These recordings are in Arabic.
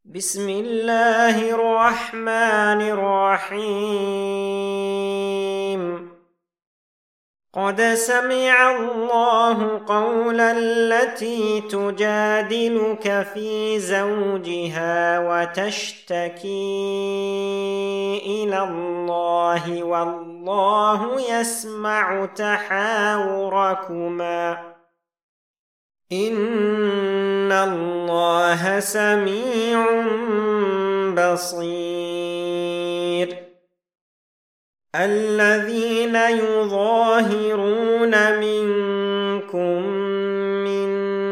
بسم الله الرحمن الرحيم. قد سمع الله قول التي تجادلك في زوجها وتشتكي إلى الله والله يسمع تحاوركما إن الله سميع بصير. الذين يظاهرون منكم من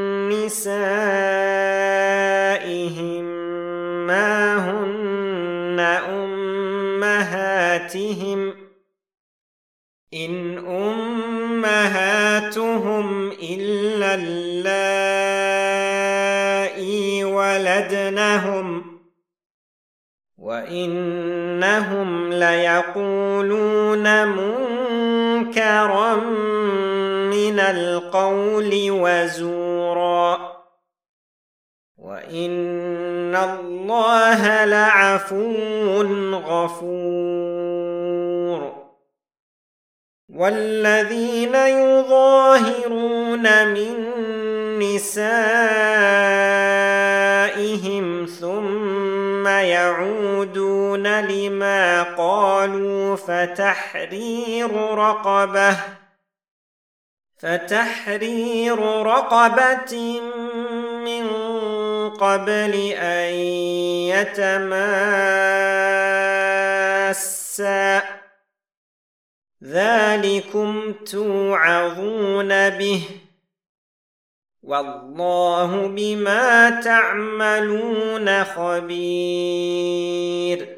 نسائهم ما هن أمهاتهم إن أمهاتهم إلا اللائي ولدنهم وإنهم ليقولون منكرا من القول وزورا وإن الله لعفو غفور. والذين يظاهرون من نسائهم ثم يعودون لما قالوا فتحرير رقبة من قبل أن يتماسا ذلكم توعظون به والله بما تعملون خبير.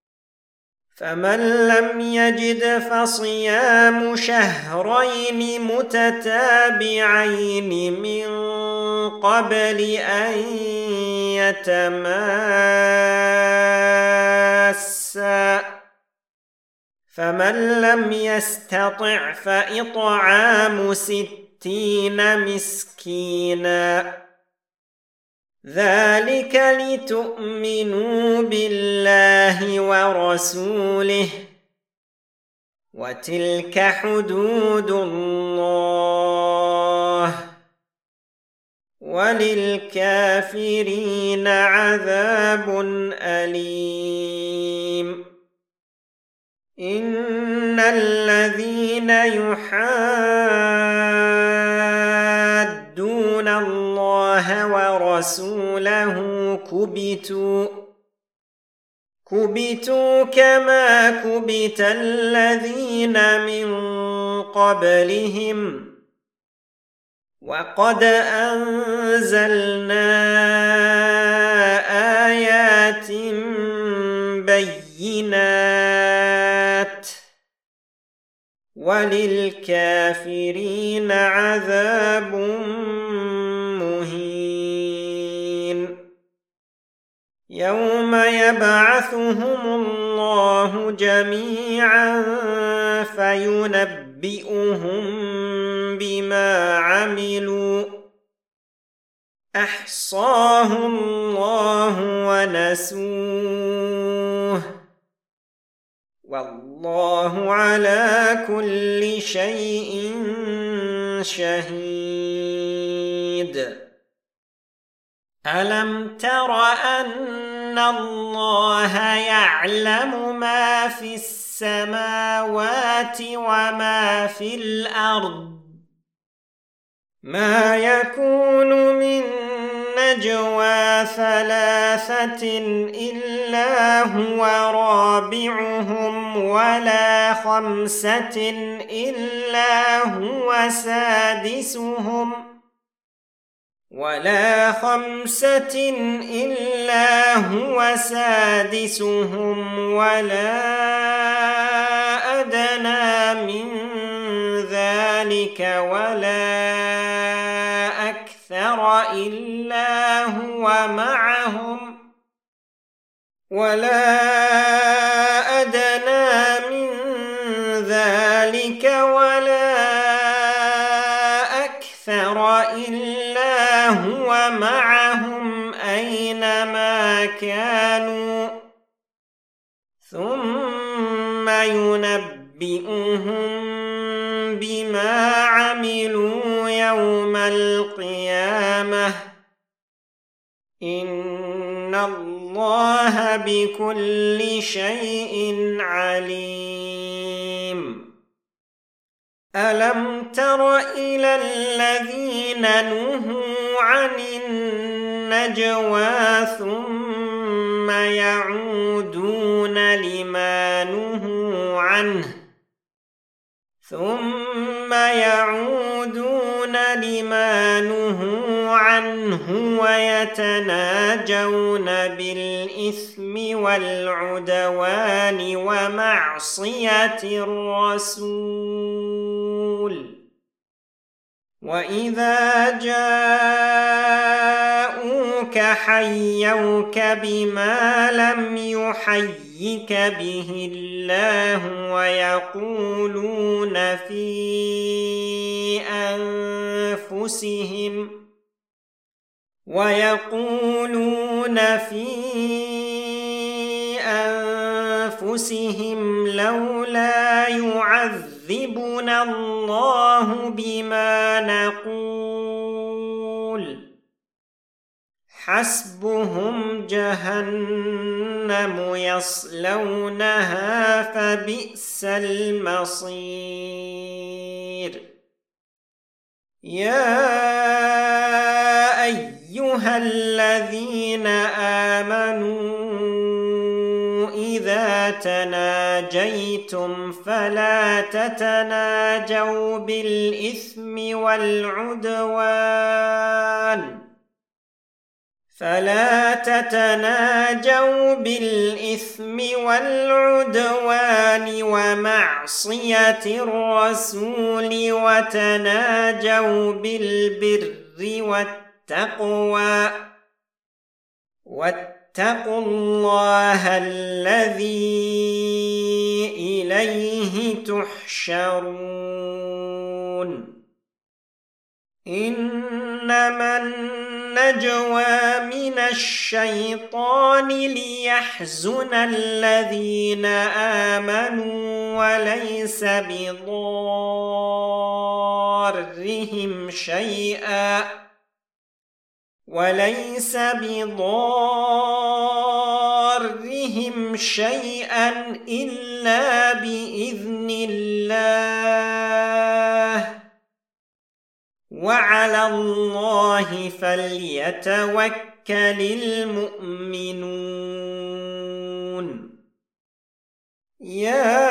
فمن لم يجد فصيام شهرين متتابعين من قبل أن يتماسا فمن لم يستطع فإطعام 60 مسكينا ذلك لتؤمنوا بالله ورسوله وتلك حدود الله وللكافرين عذاب أليم. إن الذين يحادون الله ورسوله كبتوا كما كبت الذين من قبلهم وقد أنزلنا آيات بينات وللكافرين عذاب مهين. يوم يبعثهم الله جميعا فينبئهم بما عملوا أحصاه الله ونسوه والله على كل شيء شهيد. ألم تر أن الله يعلم ما في السماوات وما في الأرض ما يكون من نجوى 3 إلا هو رابعهم ولا 5 إلا هو سادسهم ولا أدنى من ذلك ولا أكثر إلا هو معهم أينما ثم ينبئهم بما عملوا يوم القيامة إن الله بكل شيء عليم. ألم تر إلى الذين نهوا عن النجوى ثم يعودون لما نهوا عنه ويتناجون بالإثم والعدوان ومعصية الرسول وإذا جاءوك حيوك بما لم يحيك به الله ويقولون في أنفسهم لولا يعذبنا الله بما نقول حسبهم جهنم يصلونها فبئس المصير. يا أيها الذين آمنوا إذا تناجيتم فلا تتناجوا بالإثم والعدوان ومعصية الرسول وتناجوا بالبر والتقوى واتقوا الله الذي إليه تحشرون. إنما النجوى من الشيطان ليحزن الذين آمنوا وليس بضارهم شيئا إلا بإذن الله وعلى الله فليتوكل المؤمنون. يا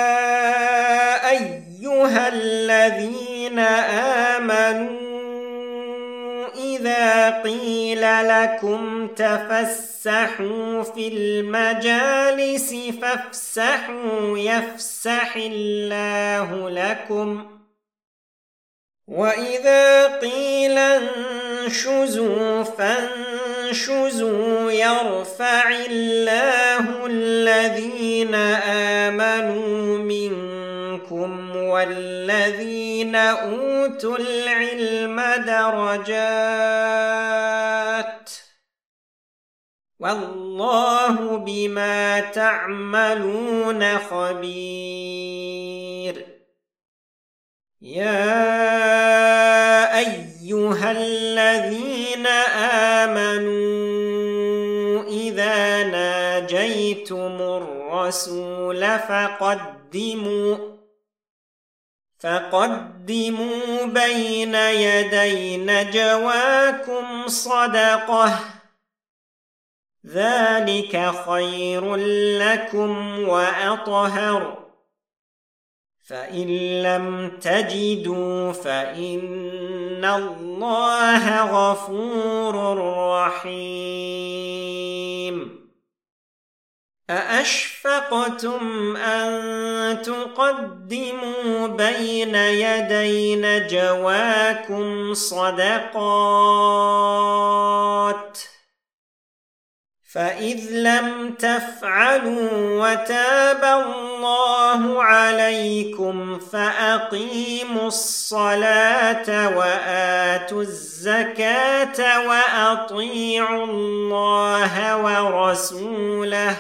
أيها الذين آمنوا إذا قيل لكم تفسحوا في المجالس فافسحوا يفسح الله لكم وإذا قيل انشزوا فانشزوا يرفع الله الذين آمنوا منكم والذين أوتوا العلم درجات والله بما تعملون خبير. يا أيها الذين آمنوا إذا ناجيتم الرسول فقدموا بين يدي نجواكم صدقة ذلك خير لكم وأطهر فإن لم تجدوا فإن الله غفور رحيم. أأشفقتم أن تقدموا بين يدي نجواكم صدقات فإذ لم تفعلوا وتاب الله عليكم فأقيموا الصلاة وآتوا الزكاة وأطيعوا الله ورسوله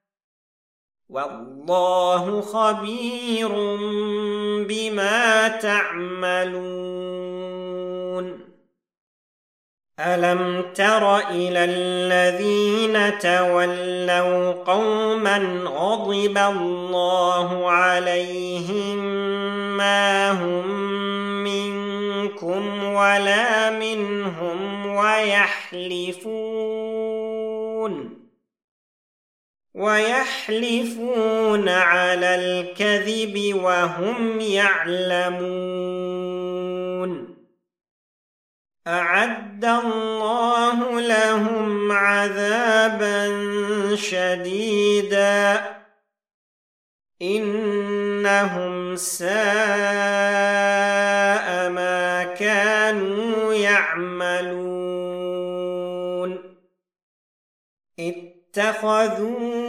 والله خبير بما تعملون. ألم تر إلى الذين تولوا قوما غضب الله عليهم ما هم منكم ولا منهم ويحلفون على الكذب وهم يعلمون. أعد الله لهم عذابا شديدا إنهم ساء ما كانوا يعملون. اتخذوا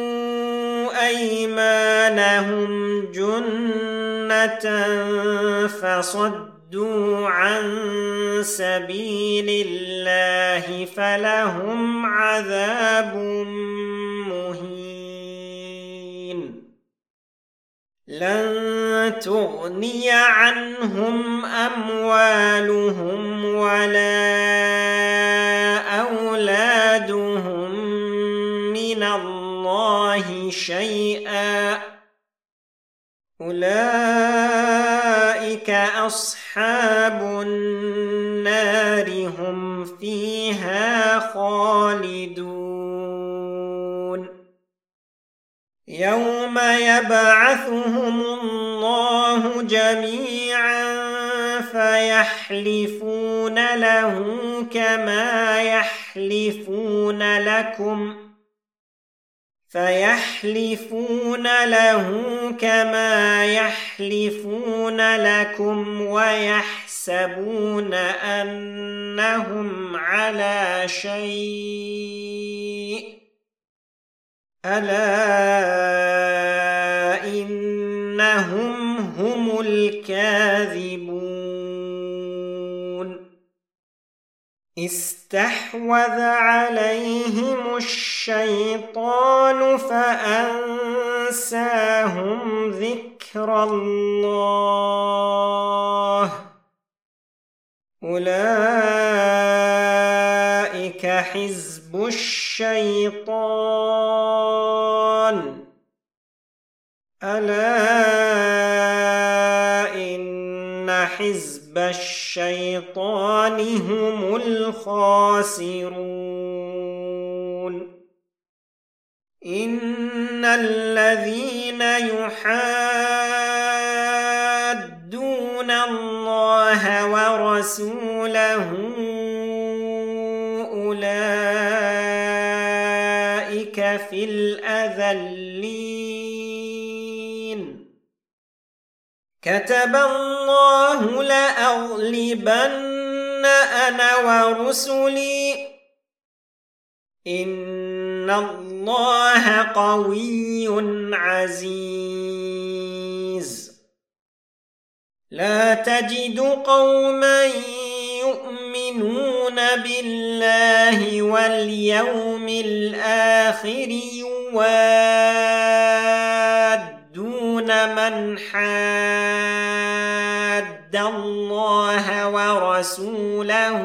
أيمانهم جنة فصدوا عن سبيل الله فلهم عذاب مهين. لن تغني عنهم أموالهم ولا أولادهم من الله شيئا أولئك أصحاب النار هم فيها خالدون. يوم يبعثهم الله جميعا فيحلفون له كما يحلفون لكم ويحسبون أنهم على شيء ألا إنهم هم الكاذبون. استحوذ عليهم الشيطان فأنساهم ذكر الله أولئك حزب الشيطان ألا إن حزب الشيطان هم الخاسرون. إن الذين يحادون الله ورسوله أولئك في الأذلين. كتب الله لأغلبن أنا ورسلي إن الله قوي عزيز. لا تجد قوما يؤمنون بالله واليوم الآخر يوادون من حاد الله ورسوله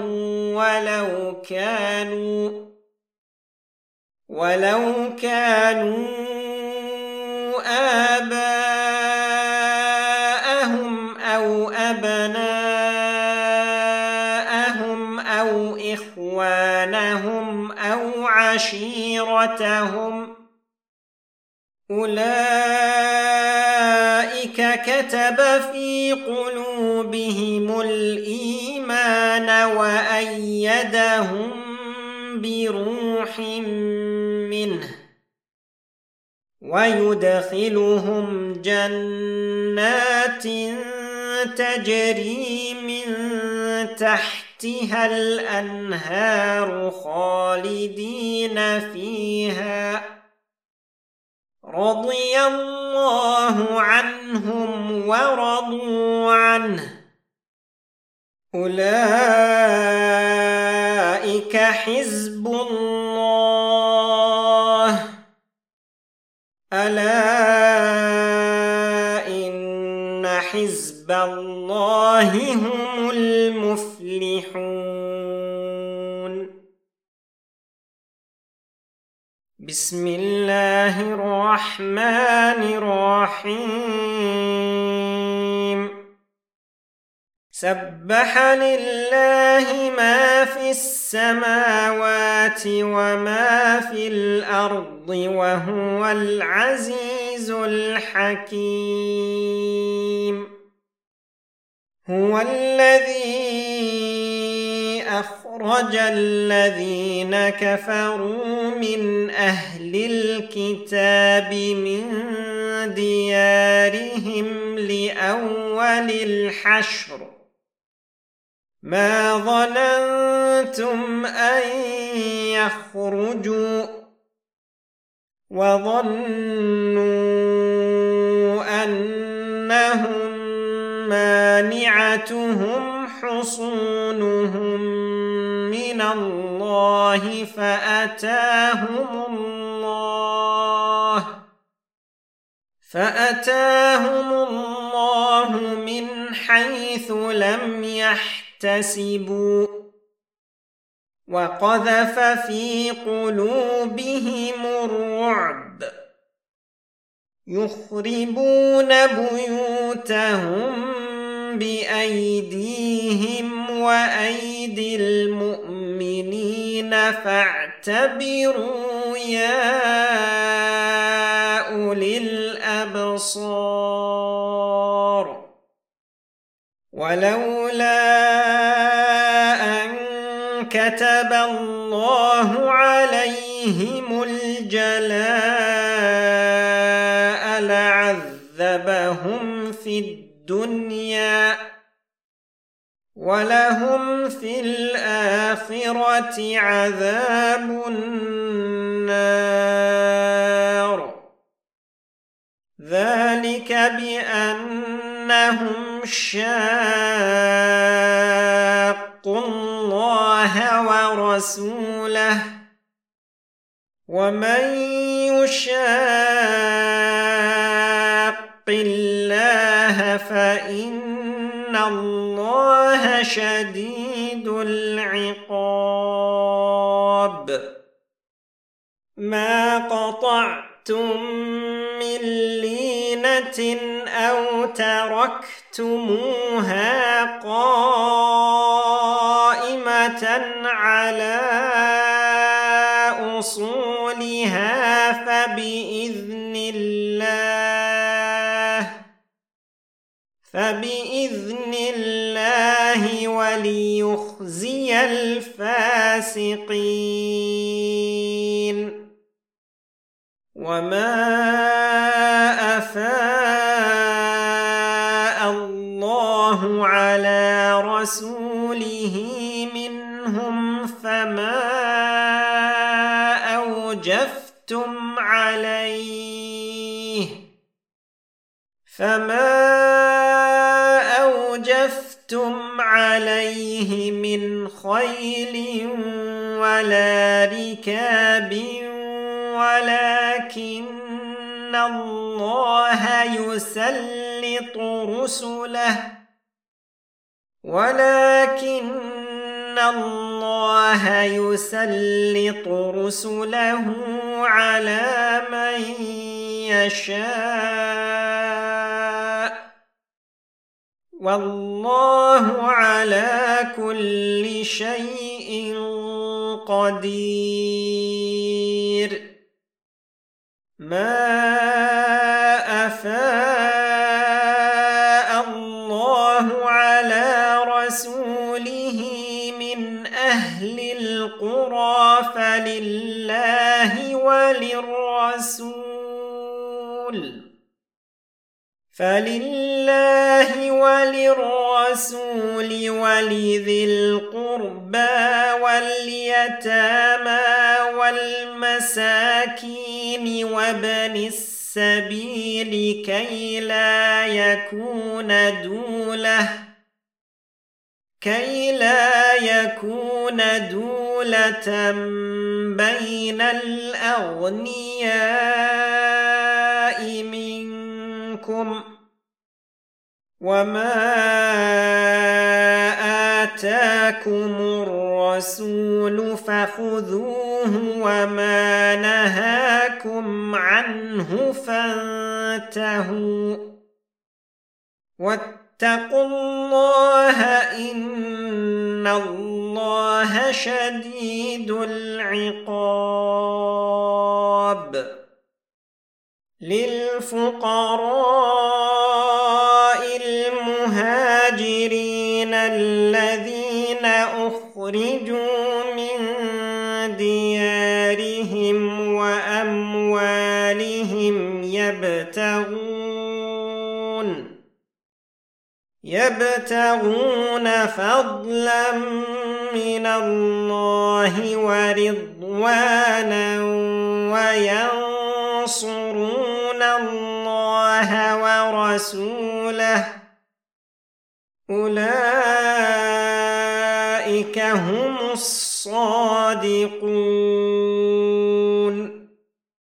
ولو كانوا آباءهم أو أبناءهم أو إخوانهم أو عشيرتهم أولئك كتب في قلوبهم الإيمان وأيدهم بروح منه ويدخلهم جنات تجري من تحت تحتها الأنهار خالدين فيها رضي الله عنهم ورضوا عنه أولئك حزب الله ألا إن حزب الله هم المفلحون بسم الله الرحمن الرحيم سبح لله ما في السماوات وما في الأرض وهو العزيز الحكيم هو الذي أخرج الذين كفروا من أهل الكتاب من ديارهم لأول الحشر ما ظننتم أن يخرجوا وظنوا أنهم مانعتهم حصونهم من الله فأتاهم الله من حيث لم يحتسبوا وقذف في قلوبهم الرعب يخربون بيوتهم بأيديهم وأيدي المؤمنين فاعتبروا يا أولي الأبصار ولولا أن كتب الله عليهم الجلاء لعذبهم في الدنيا ولهم في الآخرة عذاب النار ذلك بأنهم شاقوا الله ورسوله ومن يشاق الله فإن الله شديد العقاب ما قطعتم من لينة أو تركتموها قائمة على أصولها فبإذن الله وليخزي الفاسقين وما أفاء الله على رسوله منهم فما أوجفتم عليه من خيل ولا ركاب ولكن الله يسلط رسله على من يشاء والله على كل شيء قدير ما أفاء الله على رسوله من أهل القرى فلله وللرسول ولذي القربى واليتامى والمساكين وابن السبيل كي لا يكون دولة بين الأغنياء منكم. وما آتاكم الرسول فخذوه وما نهاكم عنه فانتهوا واتقوا الله إن الله شديد العقاب. للفقراء المهاجرين الذين أخرجوا من ديارهم وأموالهم يبتغون فضلا من الله ورضوانا وينصرون الله ورسوله أولئك هم الصادقون.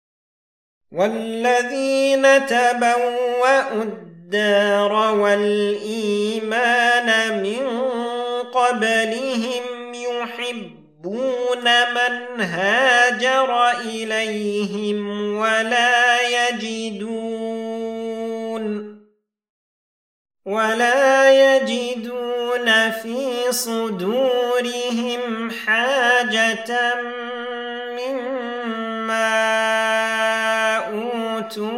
والذين تبوأوا الدار والإيمان من قبلهم يحبون من هاجر إليهم ولا يجدون في صدورهم حاجة مما أوتوا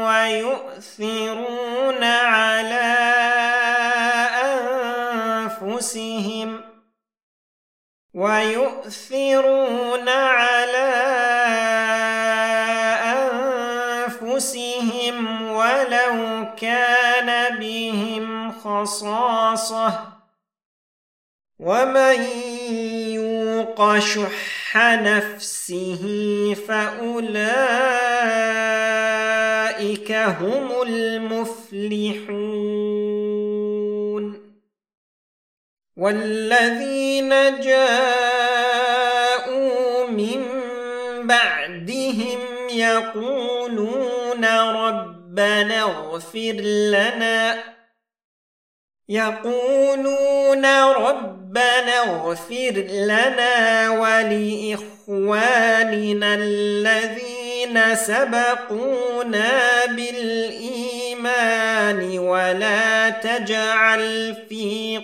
ويؤثرون على أنفسهم ولو كان بهم خصاصة ومن يوق شح نفسه فأولئك هم المفلحون. والذين جاءوا من بعدهم يقولون ربنا اغفر لنا ولإخواننا الذين سبقونا بالإيمان ولا تجعل في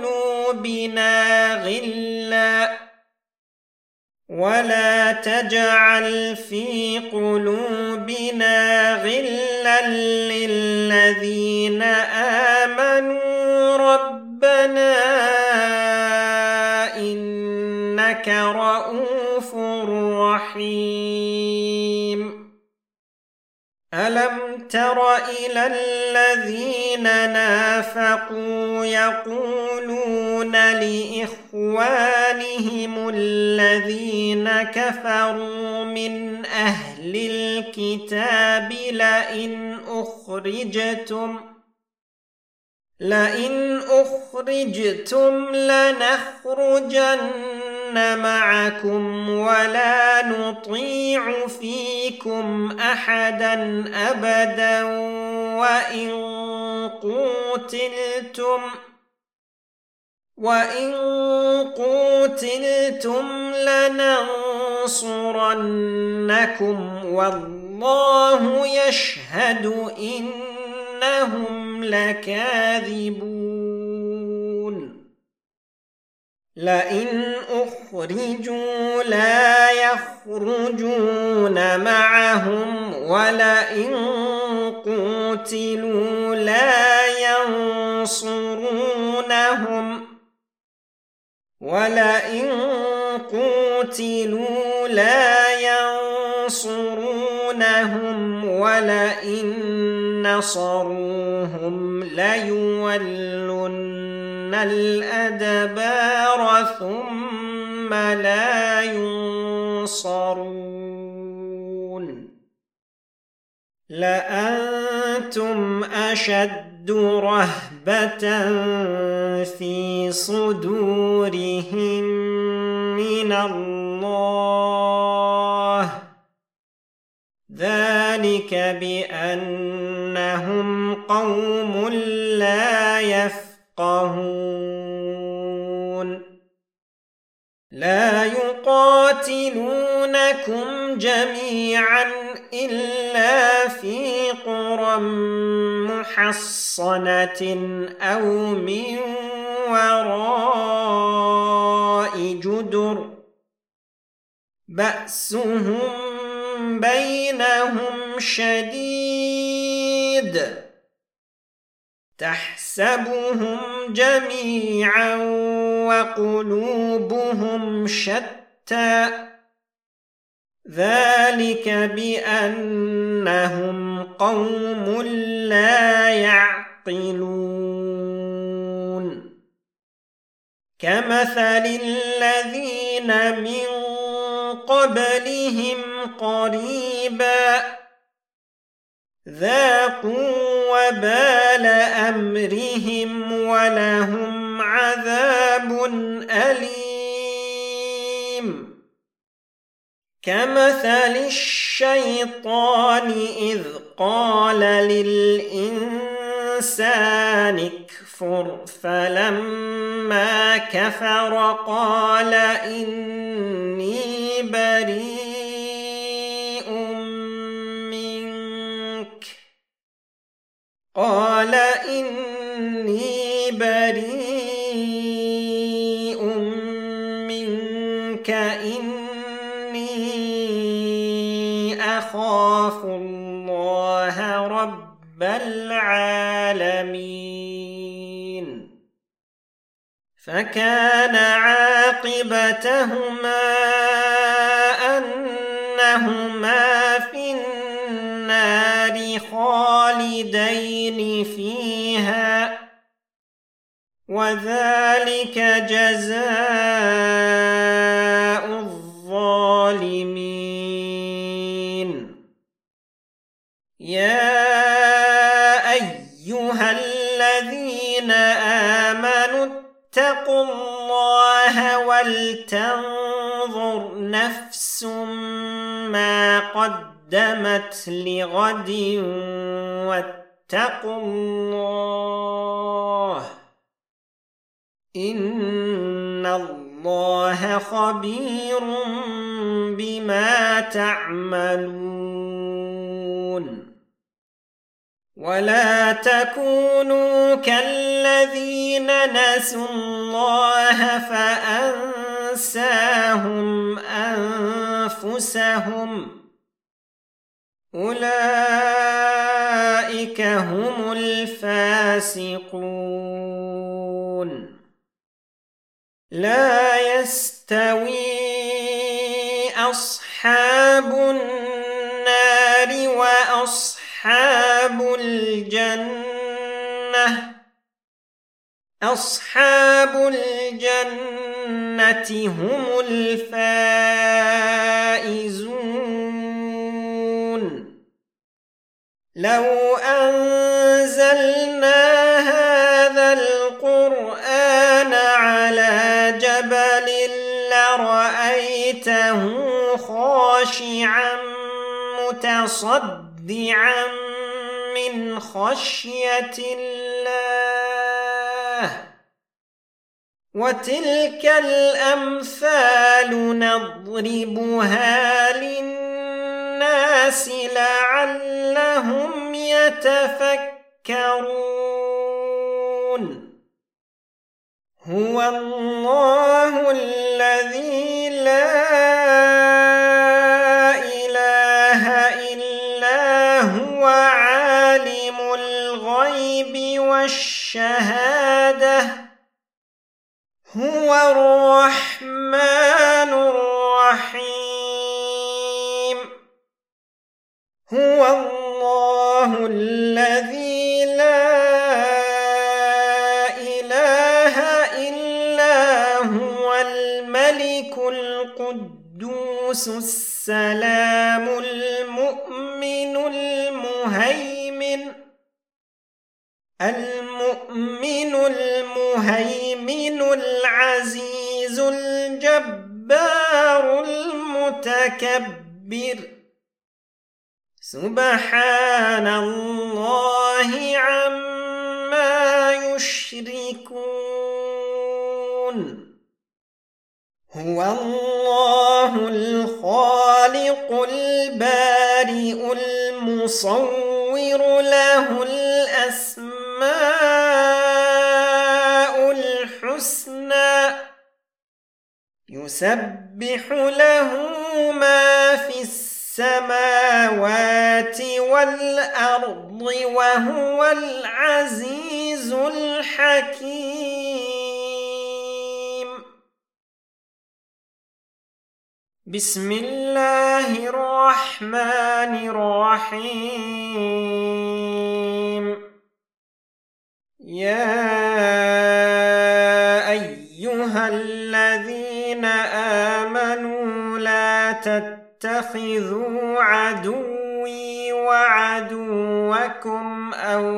قلوبنا غلا للذين آمنوا ربنا إنك رؤوف رحيم. ألم تر إلى الذين نافقوا يقولون لإخوانهم الذين كفروا من أهل الكتاب لئن أخرجتم لنخرجن معكم ولا نطيع فيكم أحدا أبدا وإن قوتلتم لننصرنكم والله يشهد إنهم لكاذبون. لئن أخرجوا لا يخرجون معهم ولئن قوتلوا لا ينصرونهم ولئن نصروهم ليولن الأدبار ثم لا ينصرون لأنتم أشد رهبة في صدورهم من الله ذلك بأنهم قوم لا يفقهون لا يقاتلونكم جميعا إلا في قرى محصنة أو من وراء جدر بأسهم بينهم شديد تحسبهم جميعا وقلوبهم شتى ذلك بأنهم قوم لا يعقلون كمثل الذين من قبلهم قريبا ذاقوا وبال أمرهم ولهم عذاب أليم كمثل الشيطان إذ قال للإنسان اكفر فلما كفر قال إني بريء منك إني أخاف الله رب العالمين فكان عاقبتهما أنهما في النار خالدين فيها وذلك جزاء الظالمين يا أيها الذين آمنوا اتقوا الله ولتنظر نفس ما قدمت لغد واتقوا الله إن الله خبير بما تعملون ولا تكونوا كالذين نسوا الله فأنساهم أنفسهم أولئك هم الفاسقون لا يستوي أصحاب النار وأصحاب الجنة أصحاب الجنة هم الفائزون لو أنزلنا هذا القرآن على جبل لرأيته خاشعا متصدعا من خشية الله وتلك الأمثال نضربها للناس لعلهم يتفكرون هو الله الذي لا إله إلا هو عالم الغيب والشهادة هو الرحمن الرحيم هو الله الذي القدوس السلام المؤمن المهيمن العزيز الجبار المتكبر سبحان الله عما يشركون هو الله الخالق البارئ المصور له الأسماء الحسنى يسبح له ما في السماوات والأرض وهو العزيز الحكيم بسم الله الرحمن الرحيم يا أيها الذين آمنوا لا تتخذوا عدوي وعدوكم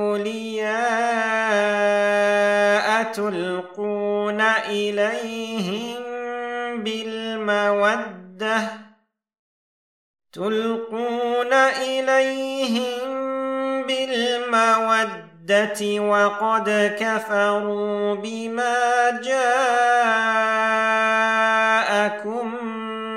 أولياء تلقون إليهم بالمودة وقد كفروا بما جاءكم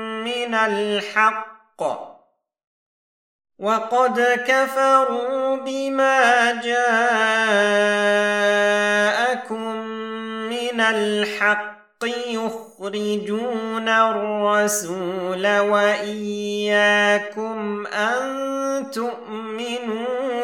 من الحق يخرجون الرسول وإياكم أن تؤمنوا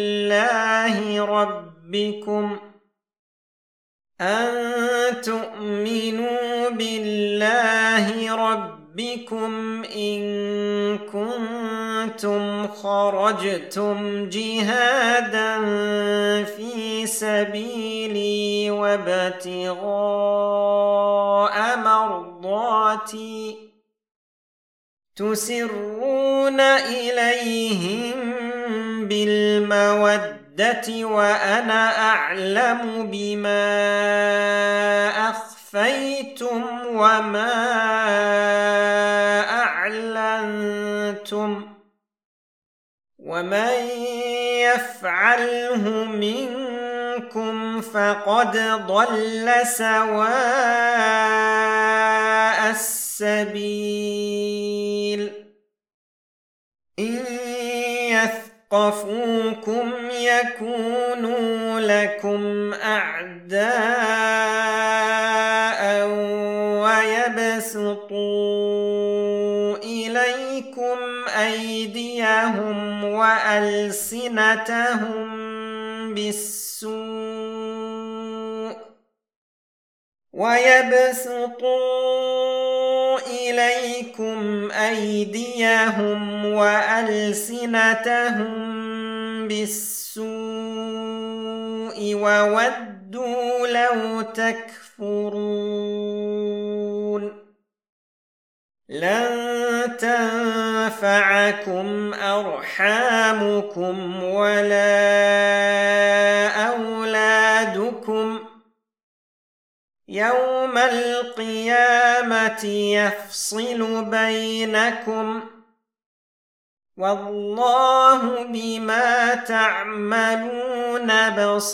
بالله ربكم إن كنتم خرجتم جهادا في سبيلي وابتغاء مرضاتي تسرون إليهم بالمودة وأنا أعلم بما أخفيتم وما أعلنتم ومن يفعله منكم فقد ضل سواء السبيل إن يثقفوكم يكونوا لكم أعداء ويبسطوا إليكم أيديهم وألسنتهم بالسوء وودوا لو تكفرون لن تنفعكم أرحامكم ولا أولادكم يوم القيامة يفصل بينكم والله بما تعملون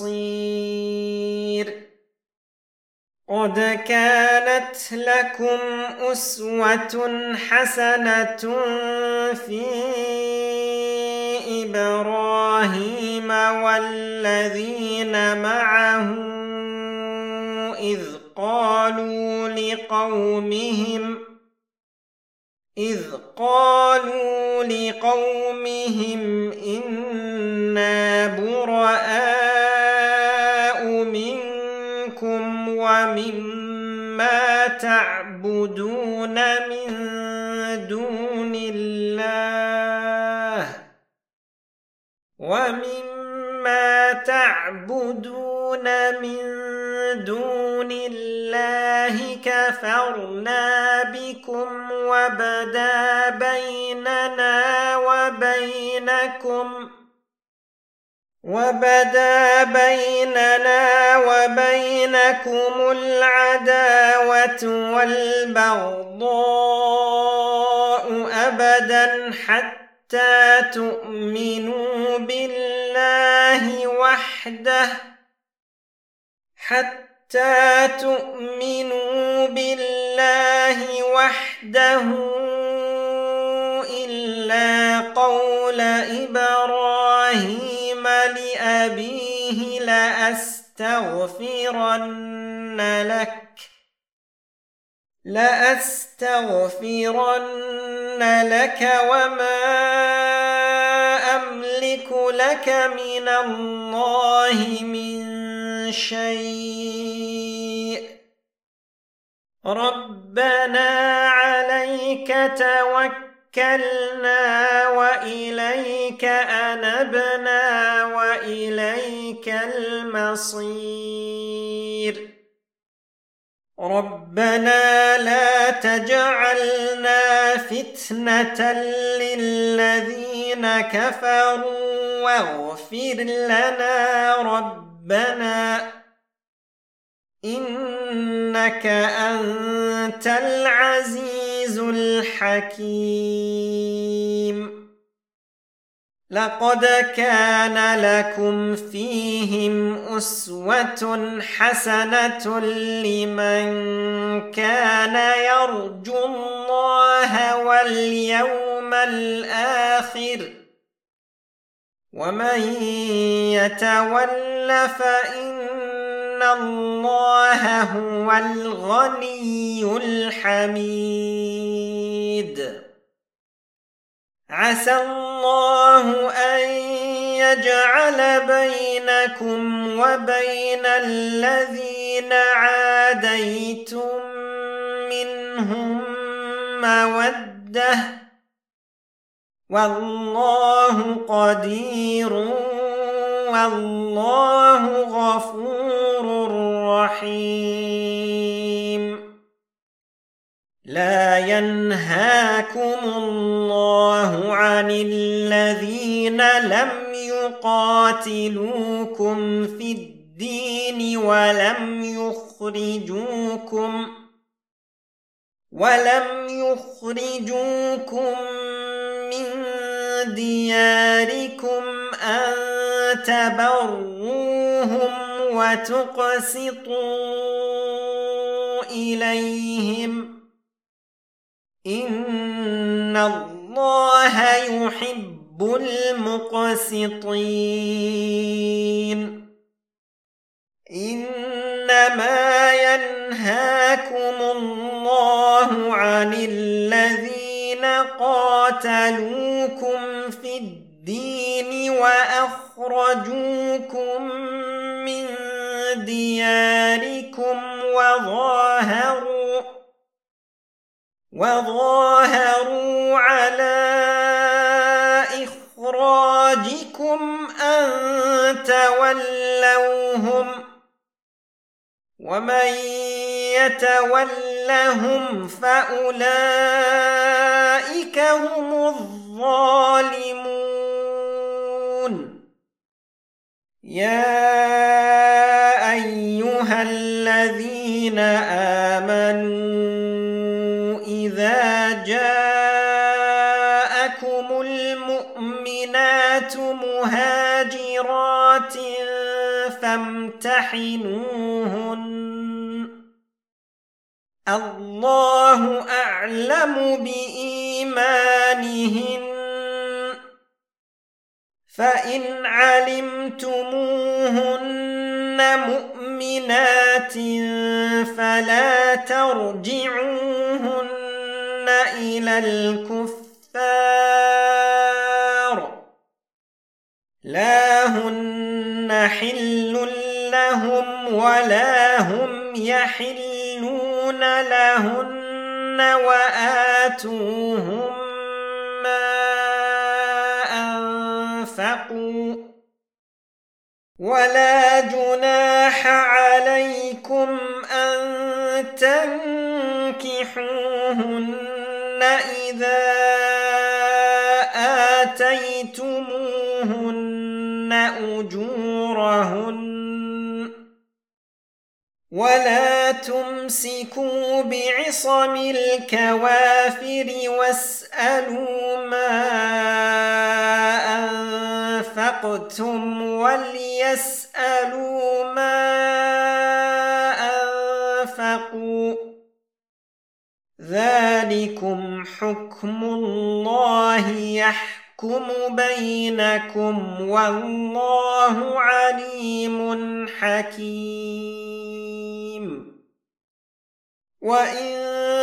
بصير قد كانت لكم أسوة حسنة في إبراهيم والذين معه إذ قالوا لقومهم إنا براء منكم ومما تعبدون من دون الله ما تعبدون من دون الله كفرنا بكم وبدا بيننا وبينكم العداوة والبغضاء أبدا حتى تؤمنوا بالله وحده إلا قول إبراهيم لأبيه لأستغفرن لك وما أملك لك من الله من شيء ربنا عليك توكلنا وإليك أنبنا وإليك المصير ربنا لا تجعلنا فتنة للذين كفروا واغفر لنا ربنا إنك أنت العزيز الحكيم لقد كان لكم فيهم أسوة حسنة لمن كان يرجو الله واليوم الآخر ومن يتول فإن الله هو الغني الحميد عسى الله أن يجعل بينكم وبين الذين عاديتم منهم مودة والله قدير والله غفور رحيم لا ينهاكم الله عن الذين لم يقاتلوكم في الدين ولم يخرجوكم من دياركم أن تبروهم وتقسطوا إليهم إن الله يحب المقسطين إنما ينهاكم الله عن الذين قاتلوكم في الدين وأخرجوكم من دياركم وظاهروا على إخراجكم أن تولوهم ومن يتولهم فأولئك هم الظالمون يا أيها الذين آمنوا إذا جاءكم المؤمنات مهاجرات فامتحنوهن الله أعلم بإيمانهن فإن علمتموهن مؤمنات فلا ترجعوهن إلى الكفار لا هن حل لهم ولا هم يحلون لهن وآتوهم ما أنفقوا ولا جناح عليكم أن تنكحوهن إذا آتيتموهن أجورهن ولا تمسكوا بعصم الكوافر واسألوا ما أنفقتم وليسألوا ما أنفقوا ذلكم حكم الله يحكم بينكم والله عليم حكيم. وإن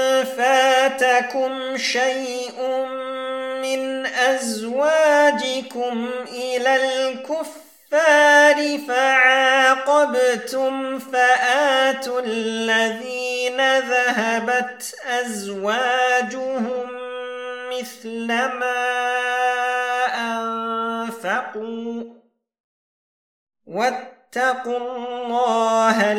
فاتكم شيء من أزواجكم إلى الكفار فعاقبتم فآتوا الذين ذهبت أزواجهم مثل ما أنفقوا واتقوا الله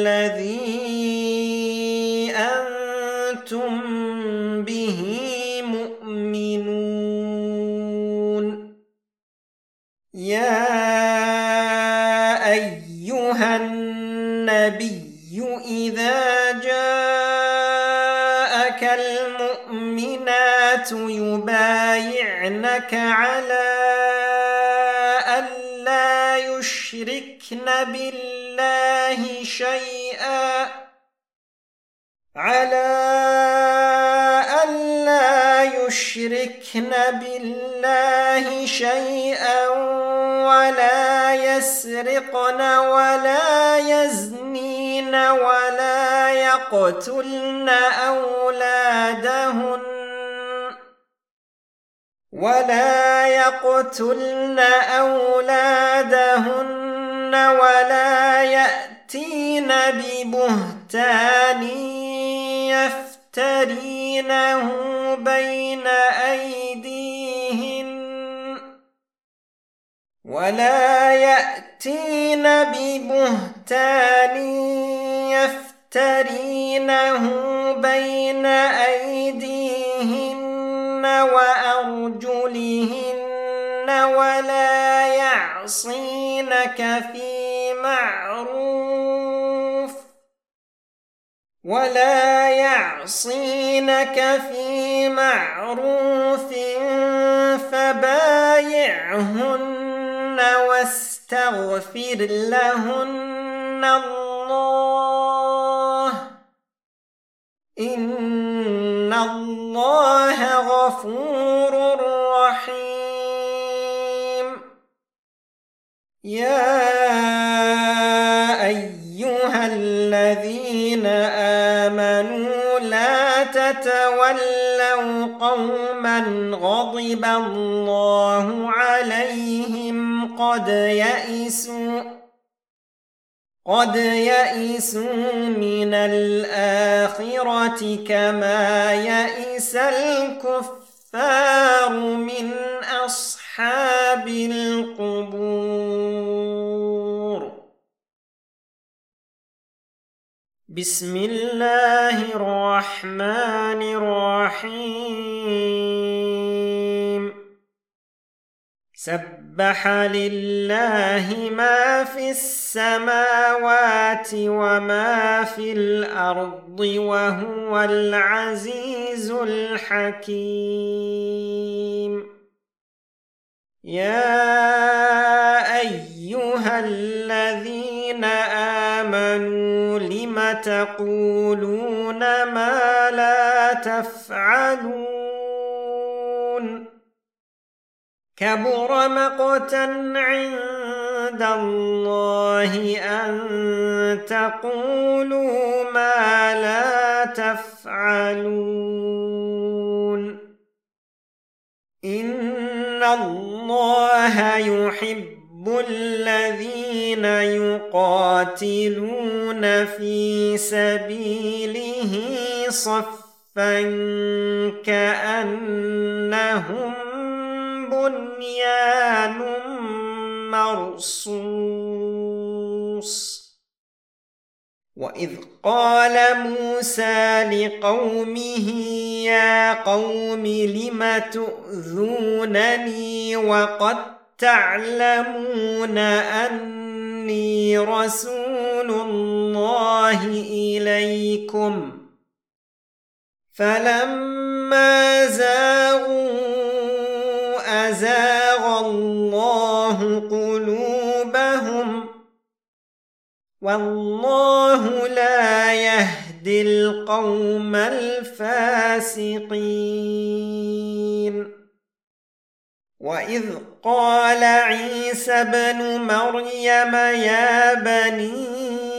الذي أنتم به مؤمنون. يا أيها النبي إذا جاءك المؤمنات يبايعنك على ألا يشركن بالله شيئا ولا يسرقن ولا يزنين ولا يقتلن أولادهن ولا يأتين ببهتان يفترينه بين أيديهن وأرجلهن ولا يعصينك في معروف فبايعهن واستغفر لهن الله إن الله غفور رحيم. يا أيها الذين آمنوا لا تتولوا قوما غضب الله عليهم قد يئسوا من الآخرة كما يئس الكفار من أصحاب القبور. بسم الله الرحمن الرحيم. سبح لله ما في السماوات وما في الأرض وهو العزيز الحكيم. يا أيها الذين آمنوا لم تقولون ما لا تفعلون كبر مقتا عند الله أن تقولوا ما لا تفعلون إن الله يحب الذين يقاتلون في سبيله صفا كأنهم بنيان مرصوص وإذ قال موسى لقومه يا قوم لم تؤذونني وقد تعلمون أني رسول الله إليكم فلما زاغوا أزاغ الله قلوبهم والله لا يهدي القوم الفاسقين وإذ قال عيسى ابن مريم يا بني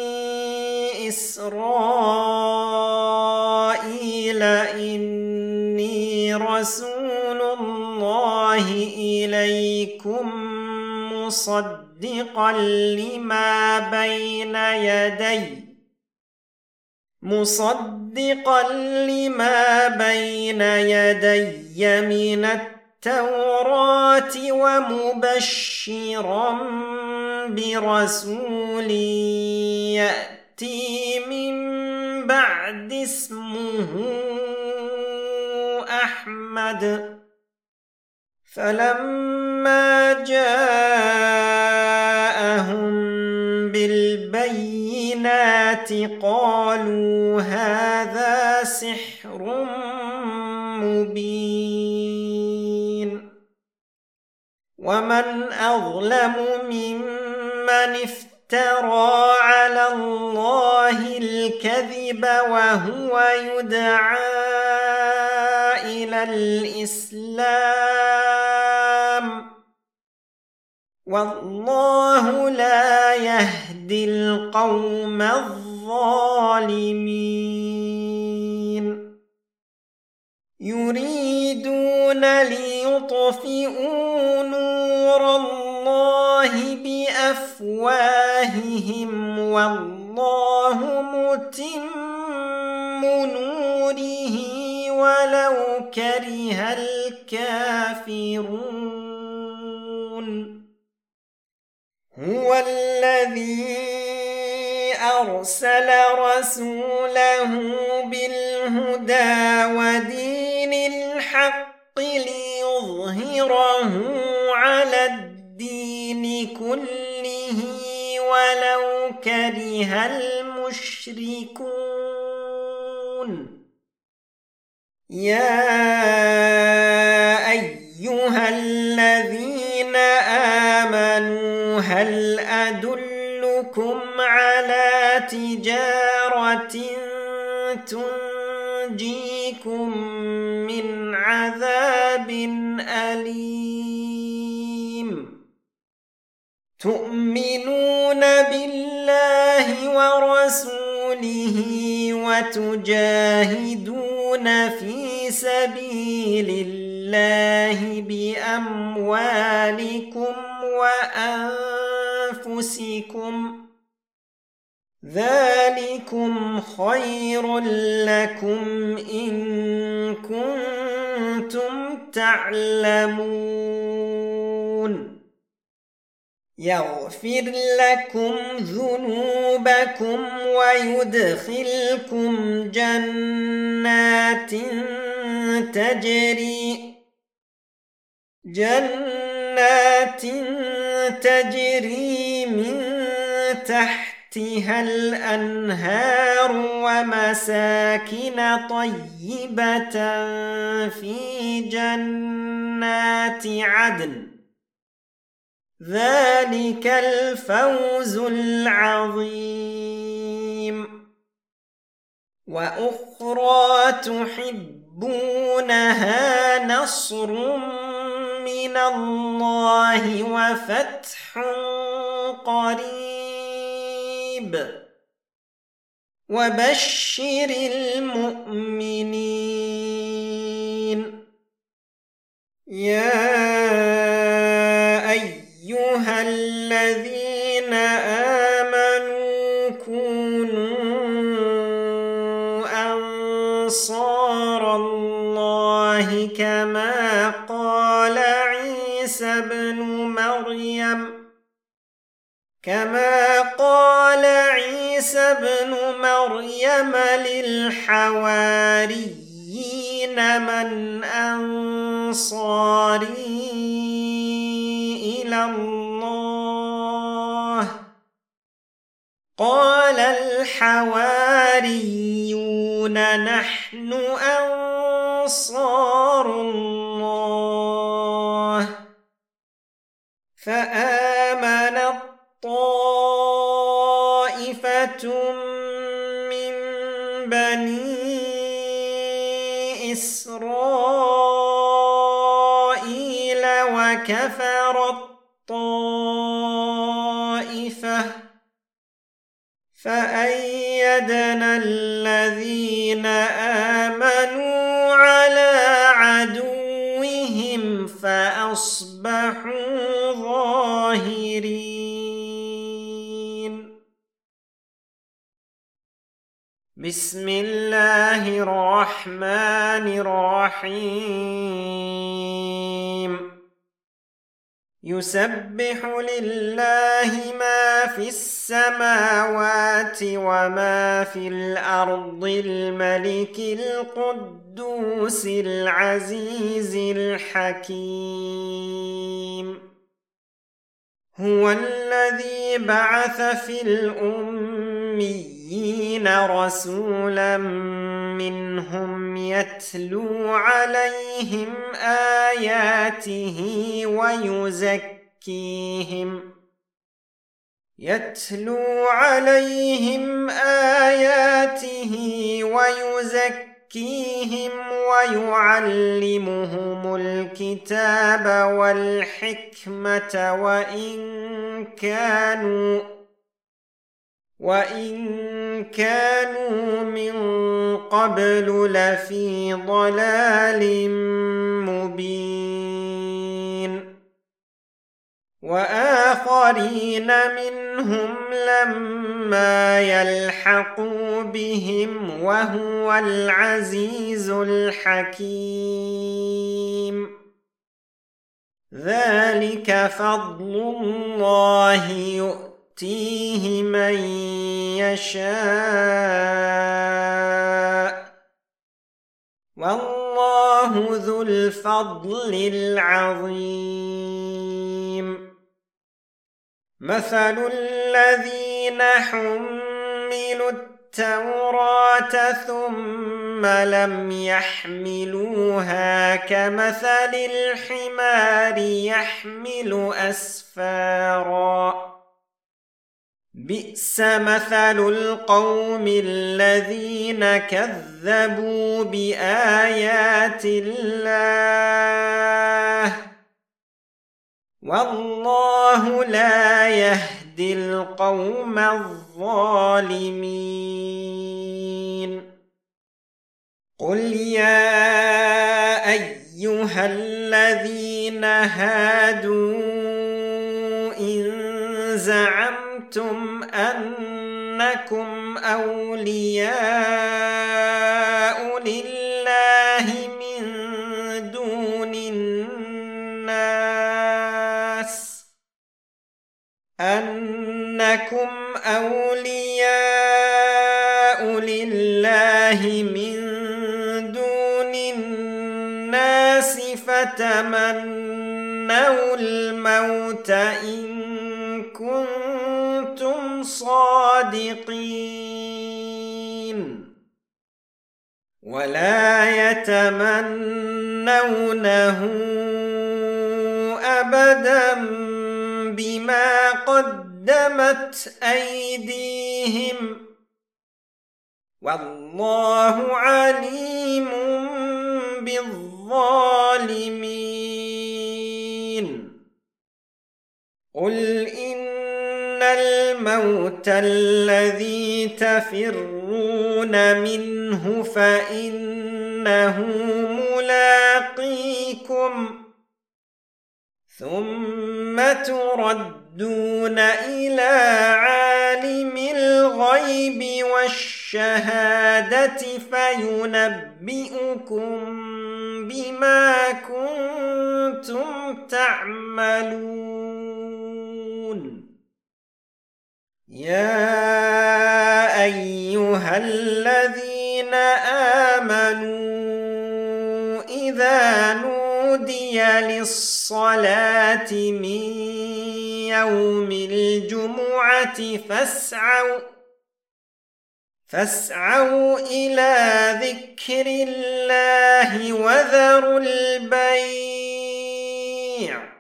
إسرائيل إني رسول الله إليكم مصدقا لما بين يدي من التوراة ومبشرا برسول يأتي من بعد اسمه أحمد فلما جاءهم بالبينات قالوا هذا سحر مبين ومن أظلم ممن افترى على الله الكذب وهو يدعى إلى الإسلام والله لا يهدي القوم الظالمين يريدون ليطفئوا نور الله بأفواههم والله متم نوره ولو كره الكافرون هو الذي أرسل رسوله بالهدى ودين الحق ليظهره على الدين كله ولو كره المشركون يا أيها الذين آمنوا هل أدلكم على تجارة تنجيكم من عذاب أليم تؤمنون بالله ورسوله وتجاهدون في سبيل الله بأموالكم وأنفسكم ذلكم خير لكم إن كنتم تعلمون يغفر لكم ذنوبكم ويدخلكم جنات تجري من تحتها الأنهار ومساكن طيبة في جنات عدن ذلك الفوز العظيم وأخرى تحبونها نصر من الله وفتح قريب وبشر المؤمنين يا أيها الذين آمنوا كونوا أنصار الله كما قال عيسى ابن مريم كما قال عيسى ابن مريم للحواريين من أنصاري إلى الله قال الحواريون نحن أنصار الله فآمنت طائفة من بني إسرائيل وكفرت طائفة فأيدنا الذين آمنوا على عدوهم فأصبحوا ظاهرين. بسم الله الرحمن الرحيم. يسبح لله ما في السماوات وما في الأرض الملك القدوس العزيز الحكيم. هو الذي بعث في الأميين رسولا منهم يتلو عليهم آياته ويزكيهم ويعلمهم الكتاب والحكمة وإن كانوا من قبل لفي ضلال مبين. وآخرين منهم لما يلحقوا بهم وهو العزيز الحكيم. ذلك فضل الله يؤتيه من يشاء والله ذو الفضل العظيم. مثل الذين حملوا التوراة ثم لم يحملوها كمثل الحمار يحمل أسفارا بئس مثل القوم الذين كذبوا بآيات الله والله لا يهدي القوم الظالمين. قل يا أيها الذين هادوا إن زعمتم أنكم أولياء لله من دون الناس فتمنوا الموت إن كنتم صادقين ولا يتمنونه أبدا بما قدمت أيديهم والله عليم بالظالمين. قل إن الموت الذي تفرون منه فإنه ملاقيكم ثم تردون إلى عالم الغيب والشهادة فينبئكم بما كنتم تعملون. يا أيها الذين آمنوا إذا نودي للصلاة من يوم الجمعة فاسعوا إلى ذكر الله وذروا البيع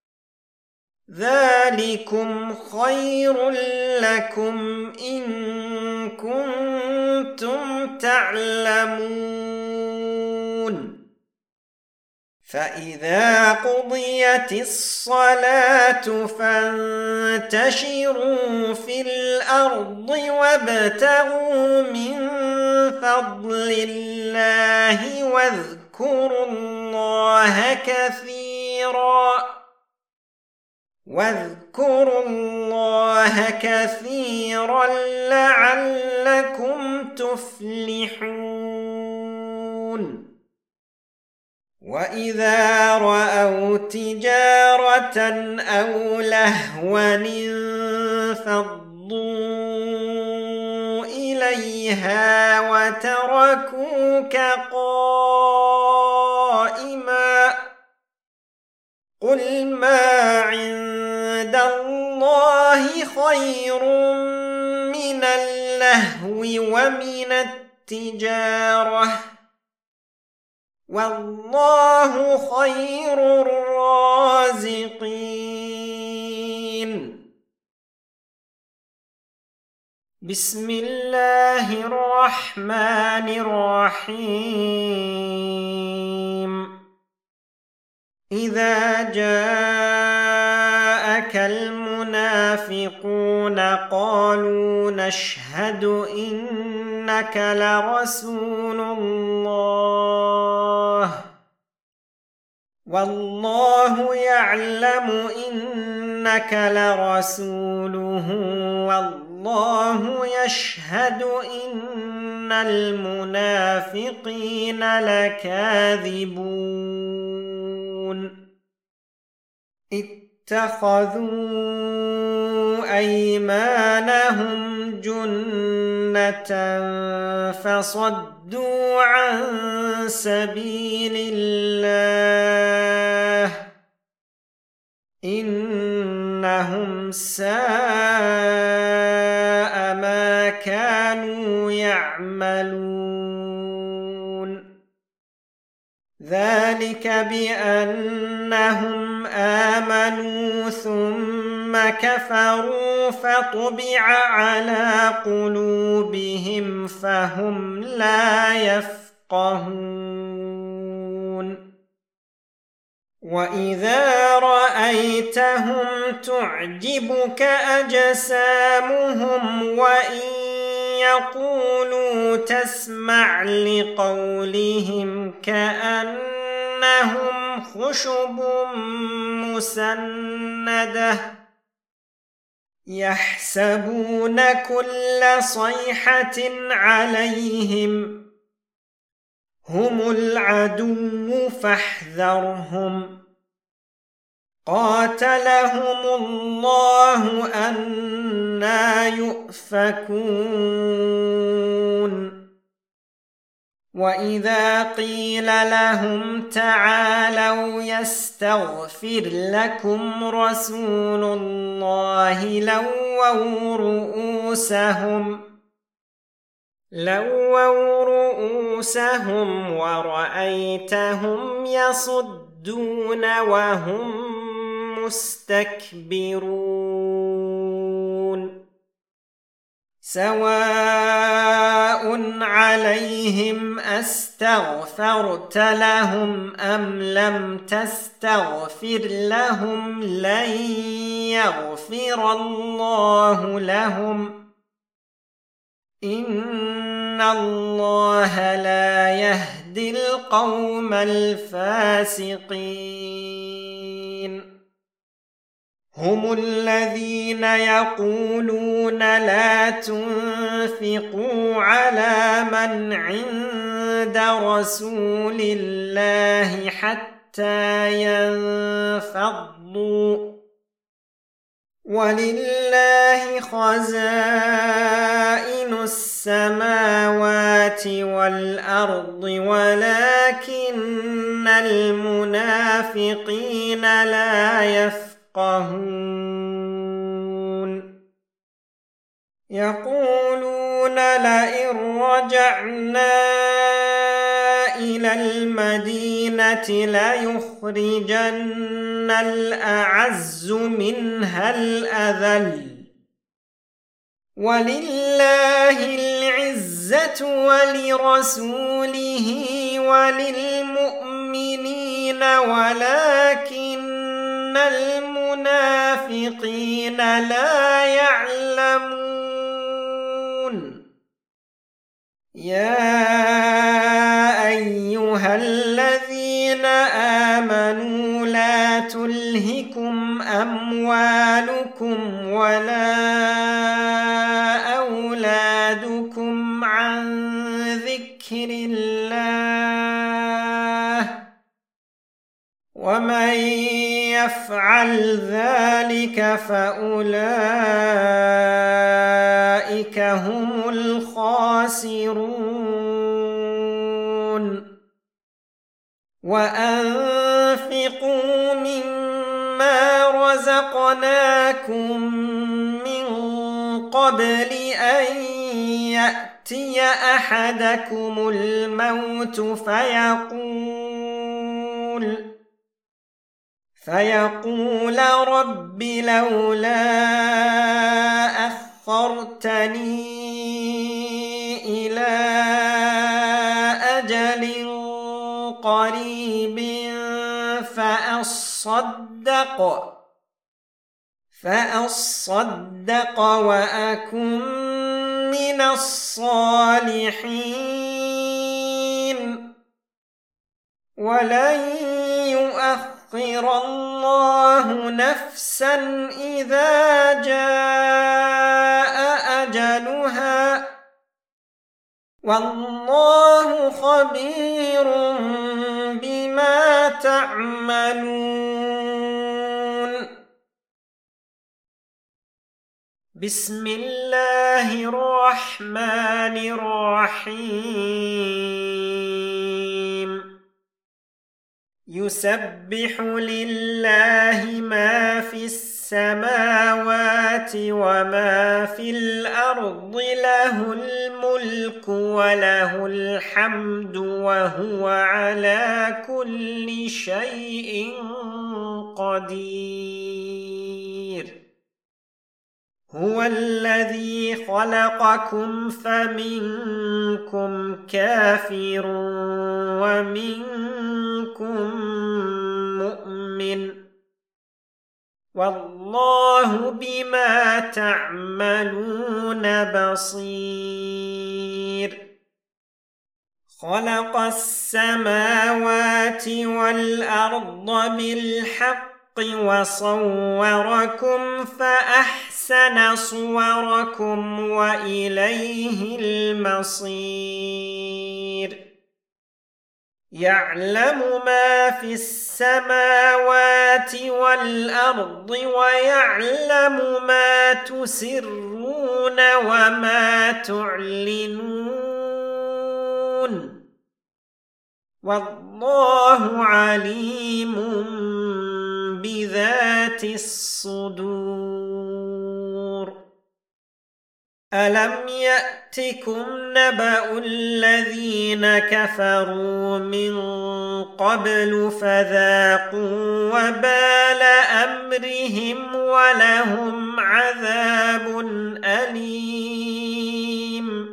ذلكم خير لكم إن كنتم تعلمون فإذا قضيت الصلاة فانتشروا في الأرض وابتغوا من فضل الله واذكروا الله كثيرا لعلكم تفلحون وإذا رأوا تجارة أو لهوا انفضوا إليها وتركوك قائما قل ما عند الله خير من اللهو ومن التجارة والله خير الرازقين بسم الله الرحمن الرحيم إذا جاءك المنافقون قالوا نشهد إنك لرسول الله والله يعلم إنك لرسوله والله يشهد إن المنافقين لكاذبون اتخذوا أيمانهم جنة فصدوا عن سبيل الله إنهم ساء ما كانوا يعملون ذلك بأنهم آمنوا ثم كفروا فطبع على قلوبهم فهم لا يفقهون وإذا رأيتهم تعجبك أجسامهم وإن يقولوا تسمع لقولهم كأنهم خشب مسندة يحسبون كل صيحة عليهم هم العدو فاحذرهم قاتلهم الله أنى يؤفكون وإذا قيل لهم تعالوا يستغفر لكم رسول الله لووا رؤوسهم ورأيتهم يصدون وهم مستكبرون سواء عليهم أستغفرت لهم أم لم تستغفر لهم لن يغفر الله لهم إن الله لا يهدي القوم الفاسقين هم الذين يقولون لا تنفقوا على من عند رسول الله حتى ينفضوا ولله خزائن السماوات والأرض ولكن المنافقين لا يفقهون يقولون لئن رجعنا إلى المدينة ليخرجن الأعز منها الأذل ولله العزة ولرسوله وللمؤمنين ولكن المنافقين لا يعلمون يا أيها الذين آمنوا لا تلهكم أموالكم ولا أولادكم عن ذكر الله ومن يفعل ذلك فأولئك هم الخاسرون وأنفقوا مما رزقناكم من قبل أن يأتي أحدكم الموت فيقول رب لولا أخرتني إلى أجل قريب فأصدق وأكن من الصالحين ولن يؤخر الله نفسا إذا جاء أجلها والله خبير بما تعملون بسم الله الرحمن الرحيم يسبح لله ما في السماوات وما في الأرض له الملك وله الحمد وهو على كل شيء قدير هو الذي خلقكم فمنكم كافر ومنكم مؤمن والله بما تعملون بصير خلق السماوات والأرض بالحق وصوركم فأحسن صوركم وإليه المصير يعلم ما في السماوات والأرض ويعلم ما تسرون وما تعلنون والله عليم بذات الصدور ألم يأتكم نبأ الذين كفروا من قبل فذاقوا وبال أمرهم ولهم عذاب أليم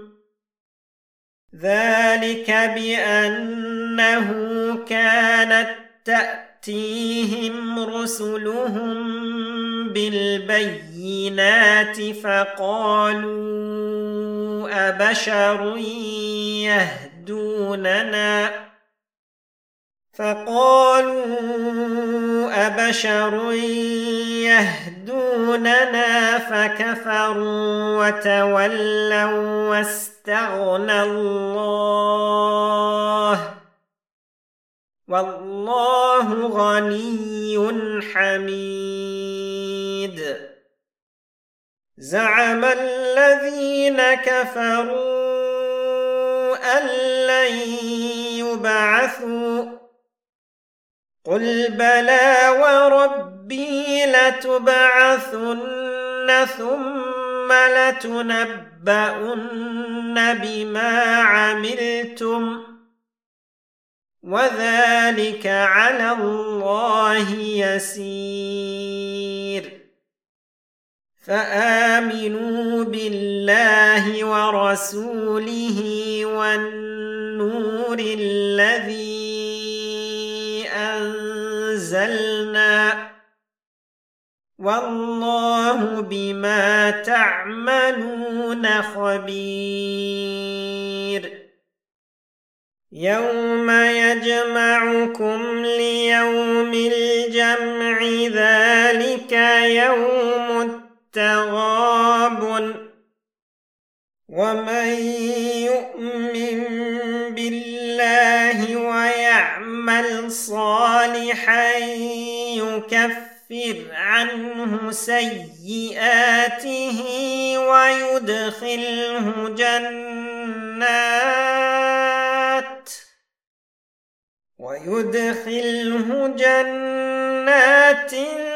ذلك بأنه كانت تأتيهم رسلهم بالبينات فقالوا أبشر يهدوننا فكفروا وتولوا واستغنى الله والله غني حميد زعم الذين كفروا أن لن يبعثوا قل بلى وربي لتبعثن ثم لتنبؤن بما عملتم وذلك على الله يسير فآمنوا بالله ورسوله والنور الذي أنزلنا والله بما تعملون خبير يوم يجمعكم ليوم الجمع ذلك يوم التغابن ومن يؤمن بالله ويعمل صالحا يكفر عنه سيئاته ويدخله جنات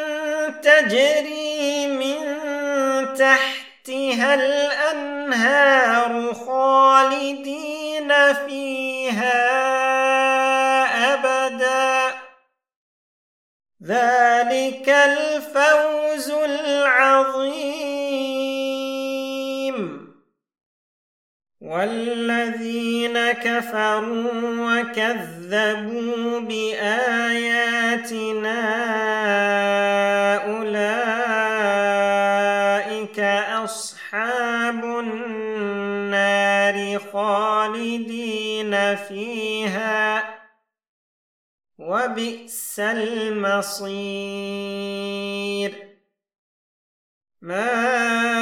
تجري من تحتها الأنهار خالدين فيها أبدا ذلك الفوز العظيم والذين كفروا وكذبوا بآياتنا أولئك أصحاب النار خالدين فيها وبئس المصير ما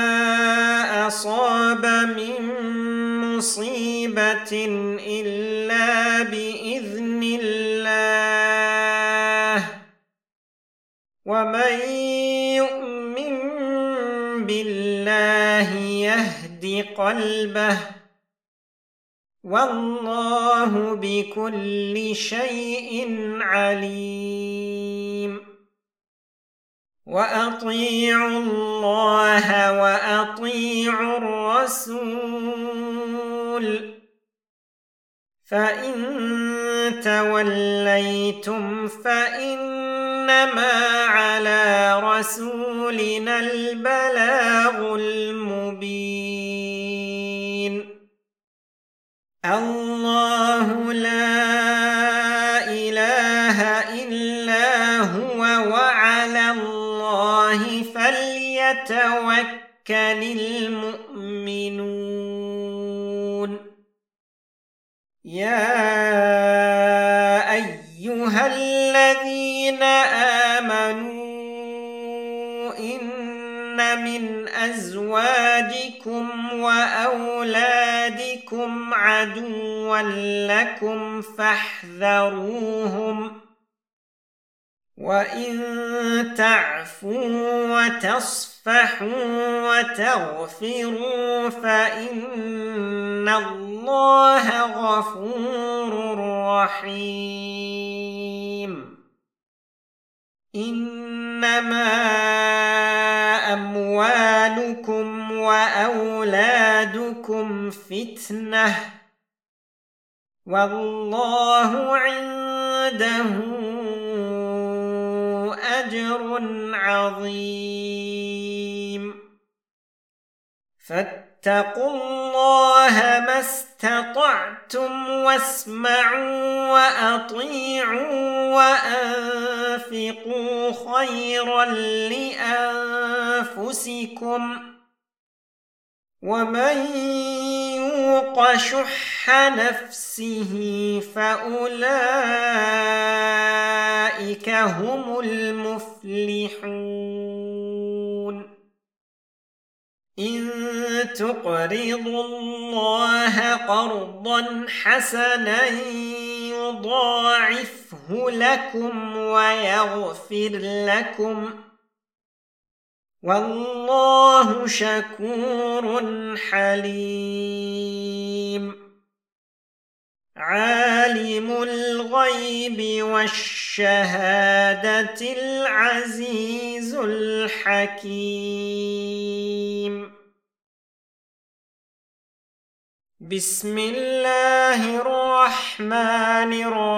أصاب من مصيبة إلا بإذن الله ومن يؤمن بالله يهد قلبه والله بكل شيء عليم وأطيعوا الله وأطيعوا الرسول فإن توليتم فإنما على رسولنا البلاغ المبين الله لا إله إلا هو وعلى الله فليتوكل المؤمنون يا أيها الذين آمنوا إن من أزواجكم وأولادكم عدوا لكم فاحذروهم وإن تعفوا وتصفحوا وتغفروا فإن الله غفور رحيم إنما أموالكم وأولادكم فتنة والله عنده أجر عظيم فاتقوا الله ما استطعتم واسمعوا وأطيعوا وأنفقوا خيرا لأنفسكم ومن يوق شح نفسه فأولئك هم المفلحون إن تقرضوا الله قرضا حسنا يضاعفه لكم ويغفر لكم والله شكور حليم عالم الغيب والشهادة العزيز الحكيم بسم الله الرحمن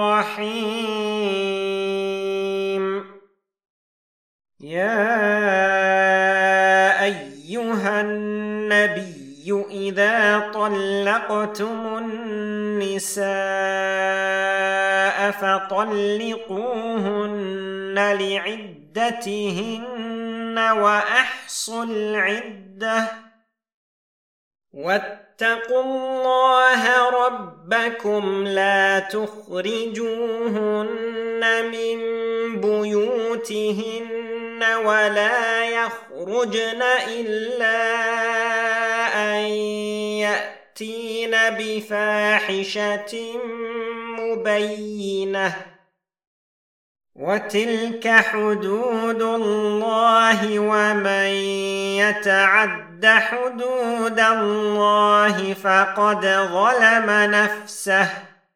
الرحيم يا أيها النبي إذا طلقتم النساء فطلقوهن لعدتهن وأحصوا العدة واتقوا الله ربكم لا تخرجوهن من بيوتهن ولا يخرجن إلا أن يأتين بفاحشة مبينة وتلك حدود الله ومن يتعد حدود الله فقد ظلم نفسه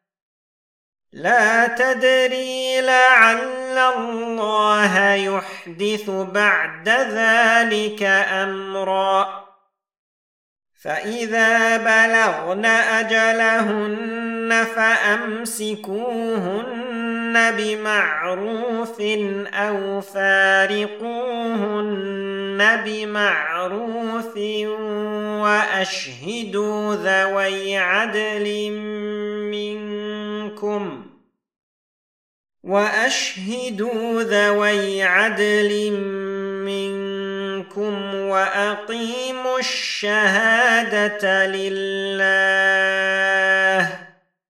لا تدري لعل الله يحدث بعد ذلك أمرا فإذا بلغن أجلهن فأمسكوهن بمعروف أو فارقوهن بمعروف وأشهدوا ذوي عدل منكم وأقيموا الشهادة لله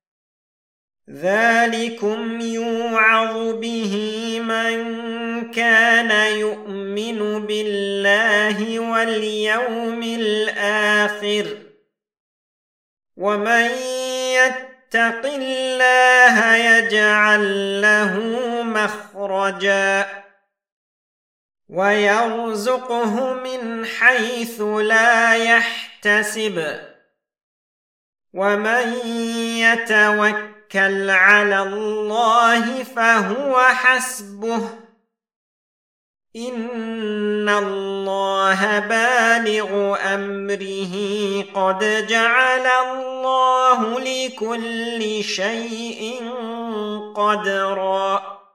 ذلكم يوعظ به من كان يؤمن بالله واليوم الآخر ومن يتق الله يجعل له مخرجا ويرزقه من حيث لا يحتسب ومن يتوكل على الله فهو حسبه إن الله بالغ أمره قد جعل الله لكل شيء قدرا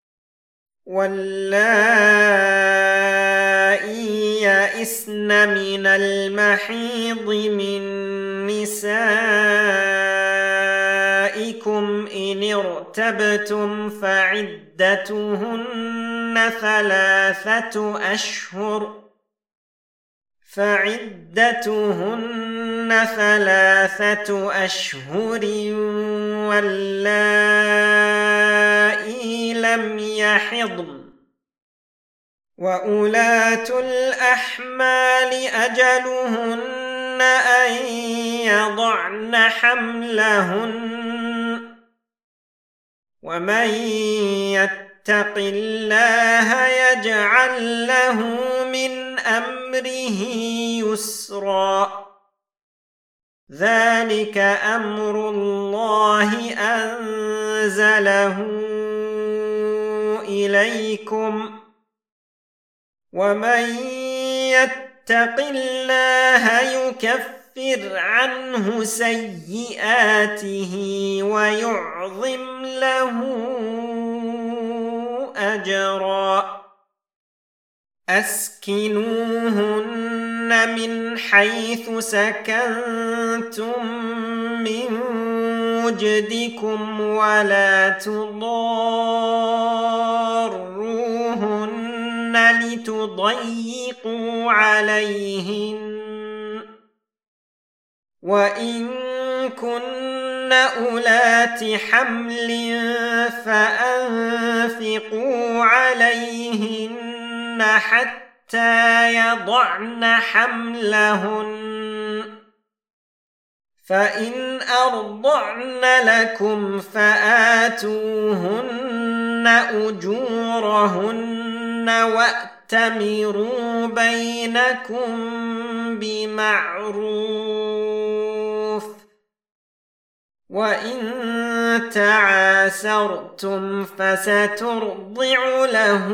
واللائي يئسن من المحيض من نسائكم إن ارتبتم فعدتهن ثلاثة أشهر واللائي لم يحضن وأولاة الأحمال أجلهن أن يضعن حملهن ومن يتق الله يجعل له من أمره يسرا ذلك أمر الله أنزله إليكم ومن يتق الله يكفر عنه سيئاته ويعظم له أجرا أسكنوهن من حيث سكنتم من وجدكم ولا تضاروهن لتضيقوا عليهن وإن كن أولات حمل فأنفقوا عليهن حتى يضعن حملهن فإن أرضعن لكم فآتوهن أجورهن فأتمروا بينكم بمعروف وإن تعاسرتم فسترضع له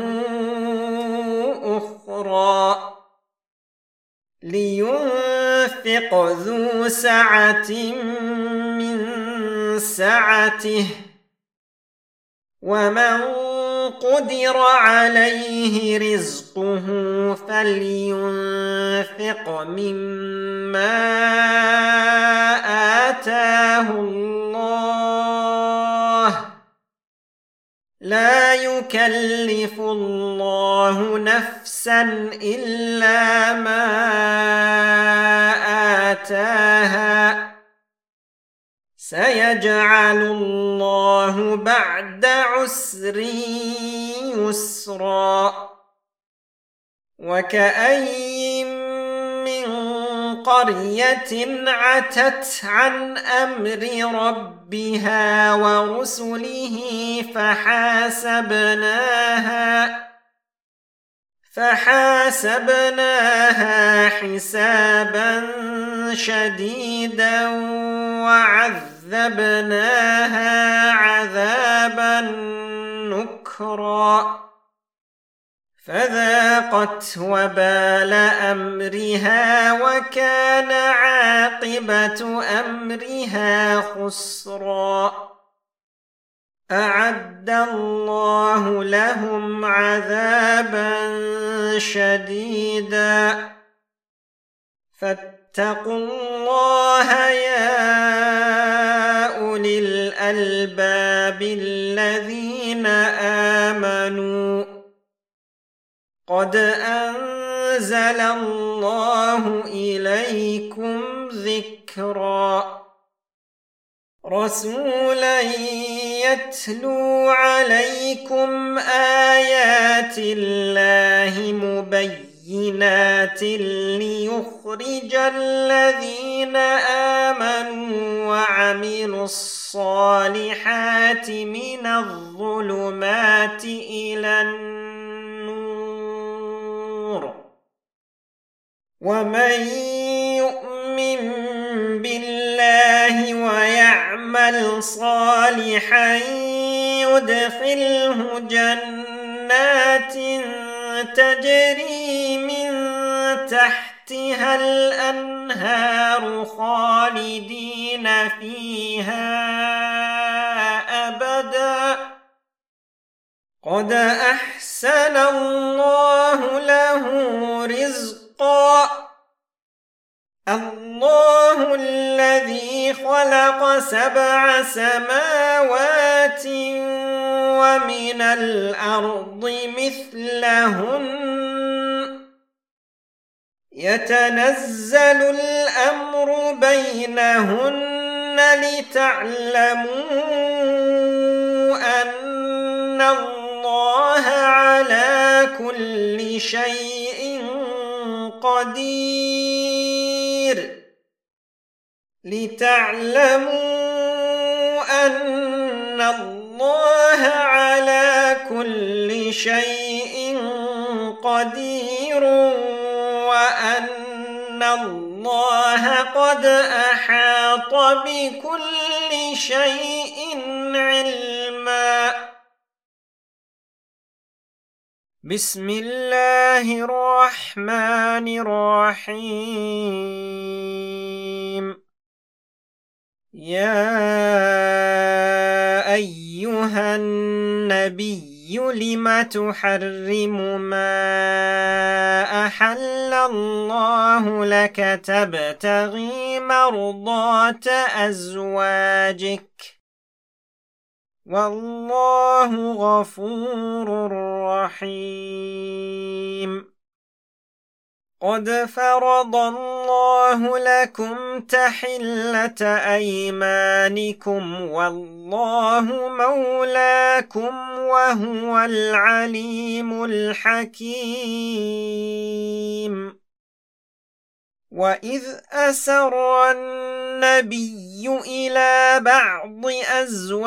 أخرى لينفق ذو سعة من سعته ومن قدر عليه رزقه فلينفق مما آتاه الله لا يكلف الله نفسا إلا ما آتاها سيجعل الله بعد عسر يسرا وكأين من قرية عتت عن أمر ربها ورسله فحاسبناها حسابا شديدا وعذبناها عذابا نكرا فذاقت وبال أمرها وكان عاقبة أمرها خسرا أعد الله لهم عذابا شديدا فاتقوا الله يا أولي الألباب الذين آمنوا قد أنزل الله إليكم ذكرا رسولا يتلو عليكم آيات الله مبينات ليخرج الذين آمنوا وعملوا الصالحات من الظلمات إلى النور ومن يؤمن بالله ويعمل صالحا يدخله جنات تجري من تحتها الأنهار خالدين فيها أبدا قد أحسن الله له رزقا الله الذي خلق 7 سماوات ومن الأرض مثلهن يتنزل الأمر بينهن لتعلموا أن الله على كل شيء قدير لتعلموا أن الله على كل شيء قدير وأن الله قد أحاط بكل شيء علما بسم الله الرحمن الرحيم يا أيها النبي لم تحرم ما أحل الله لك تبتغي مرضات أزواجك والله غفور رحيم قد فرض الله لكم تحلة أيمانكم والله مولاكم وهو العليم الحكيم وإذ أسر النبي إلى بعض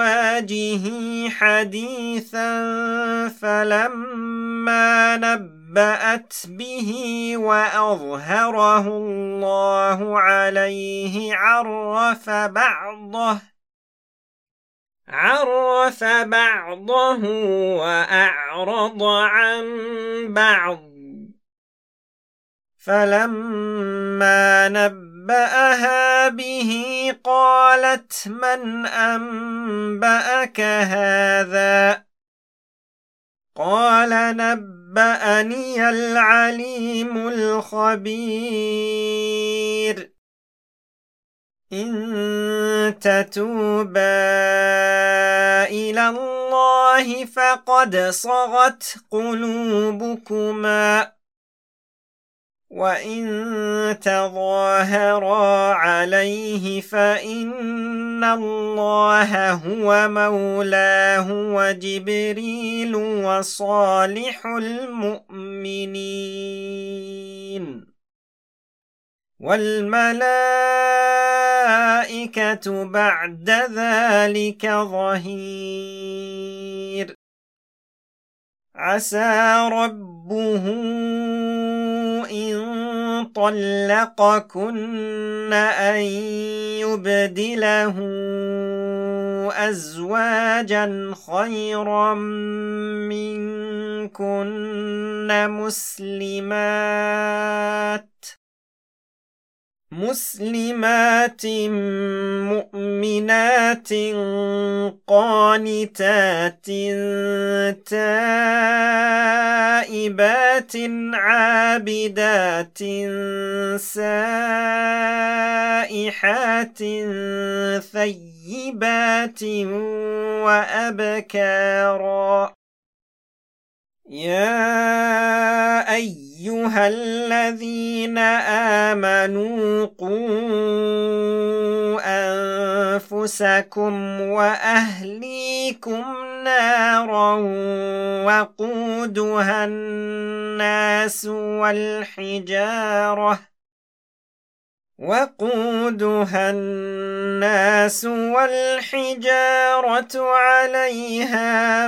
أزواجه حديثا فلما نبأ نبأت به وأظهره الله عليه عرف بعضه وأعرض عن بعض، فلما نبأها به قالت من أنبأك هذا؟ قال نبأني العليم الخبير. إن تتوبا إلى الله فقد صغت قلوبكما، وإن تظاهرا عليه فإن الله هو مولاه وجبريل وصالح المؤمنين والملائكة بعد ذلك ظهير. عسى ربه إن طلقكن أن يبدله أزواجا خيرا منكن مسلمات مؤمنات قانتات تائبات عابدات سائحات ثيبات وأبكارا. يا أيها الذين آمنوا قوا أنفسكم وأهليكم نارا وقودها الناس والحجارة عليها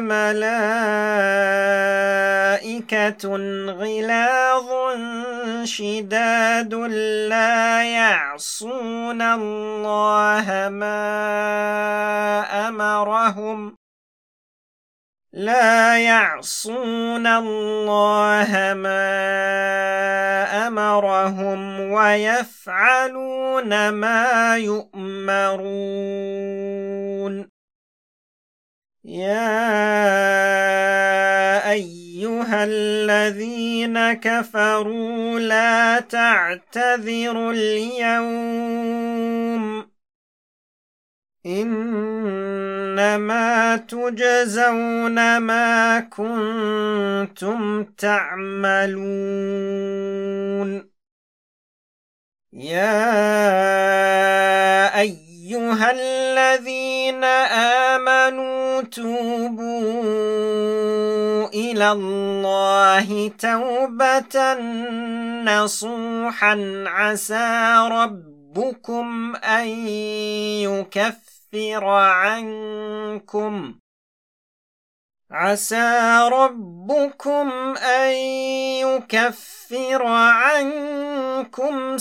ملائكة غلاظ شداد لا يعصون الله ما أمرهم ويفعلون ما يؤمرون. يا أيها الذين كفروا لا تعتذروا اليوم، إنما تجزون ما كنتم تعملون. يا أيها الذين آمنوا توبوا إلى الله توبة نصوحا عسى ربكم أن يكفر عنكم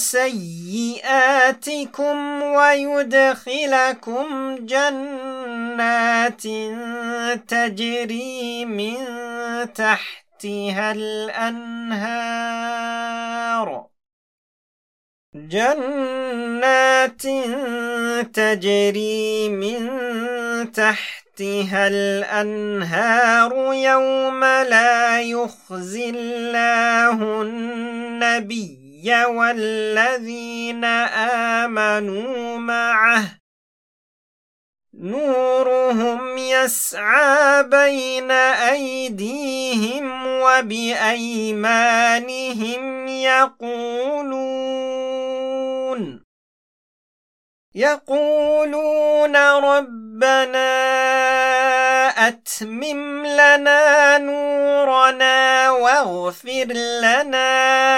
سيئاتكم ويدخلكم جنات تجري من تحتها الأنهار يوم لا يخزي الله النبي والذين آمنوا معه نورهم يسعى بين أيديهم وبأيمانهم يقولون ربنا أتمم لنا نورنا واغفر لنا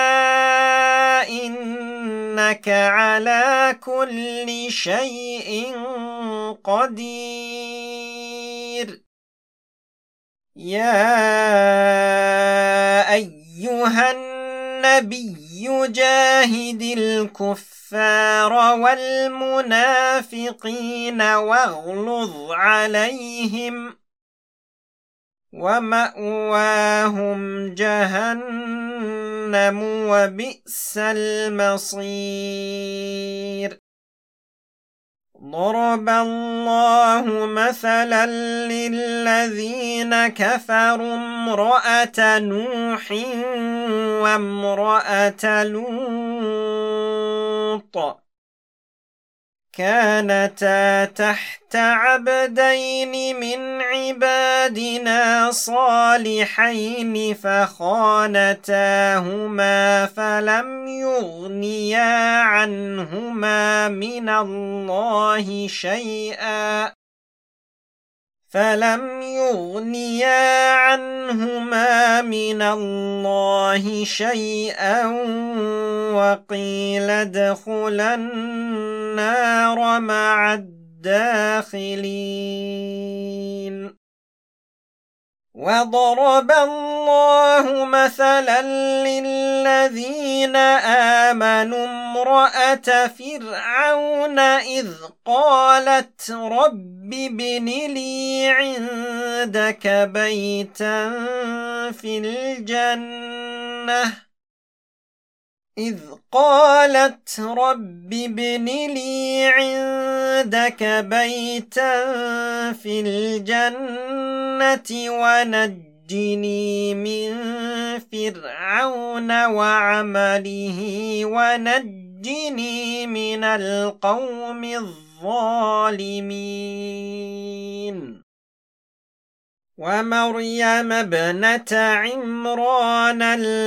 إنك على كل شيء قدير. يا أيها أيها النبي جاهد الكفار والمنافقين واغلظ عليهم ومأواهم جهنم وبئس المصير ضرب الله مثلا للذين كفروا امرأة نوح وامرأة لوط كانتا تحت عبدين من عبادنا صالحين فخانتاهما فلم يغنيا عنهما من الله شيئا وقيل ادخلا النار مع الداخلين وضرب الله مثلا للذين آمنوا امرأة فرعون إذ قالت رب ابن لي عندك بيتا في الجنة ونجني من فرعون وعمله ونجني من القوم الظالمين ومريم ابنة عمران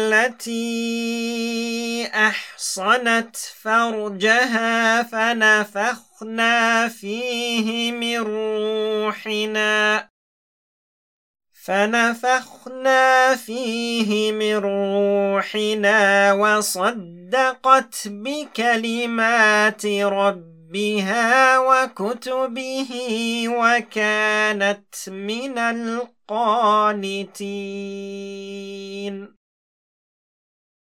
التي أحصنت فرجها فنفخنا فيه من روحنا وصدقت بكلمات ربها وكتبه وكانت من القانتين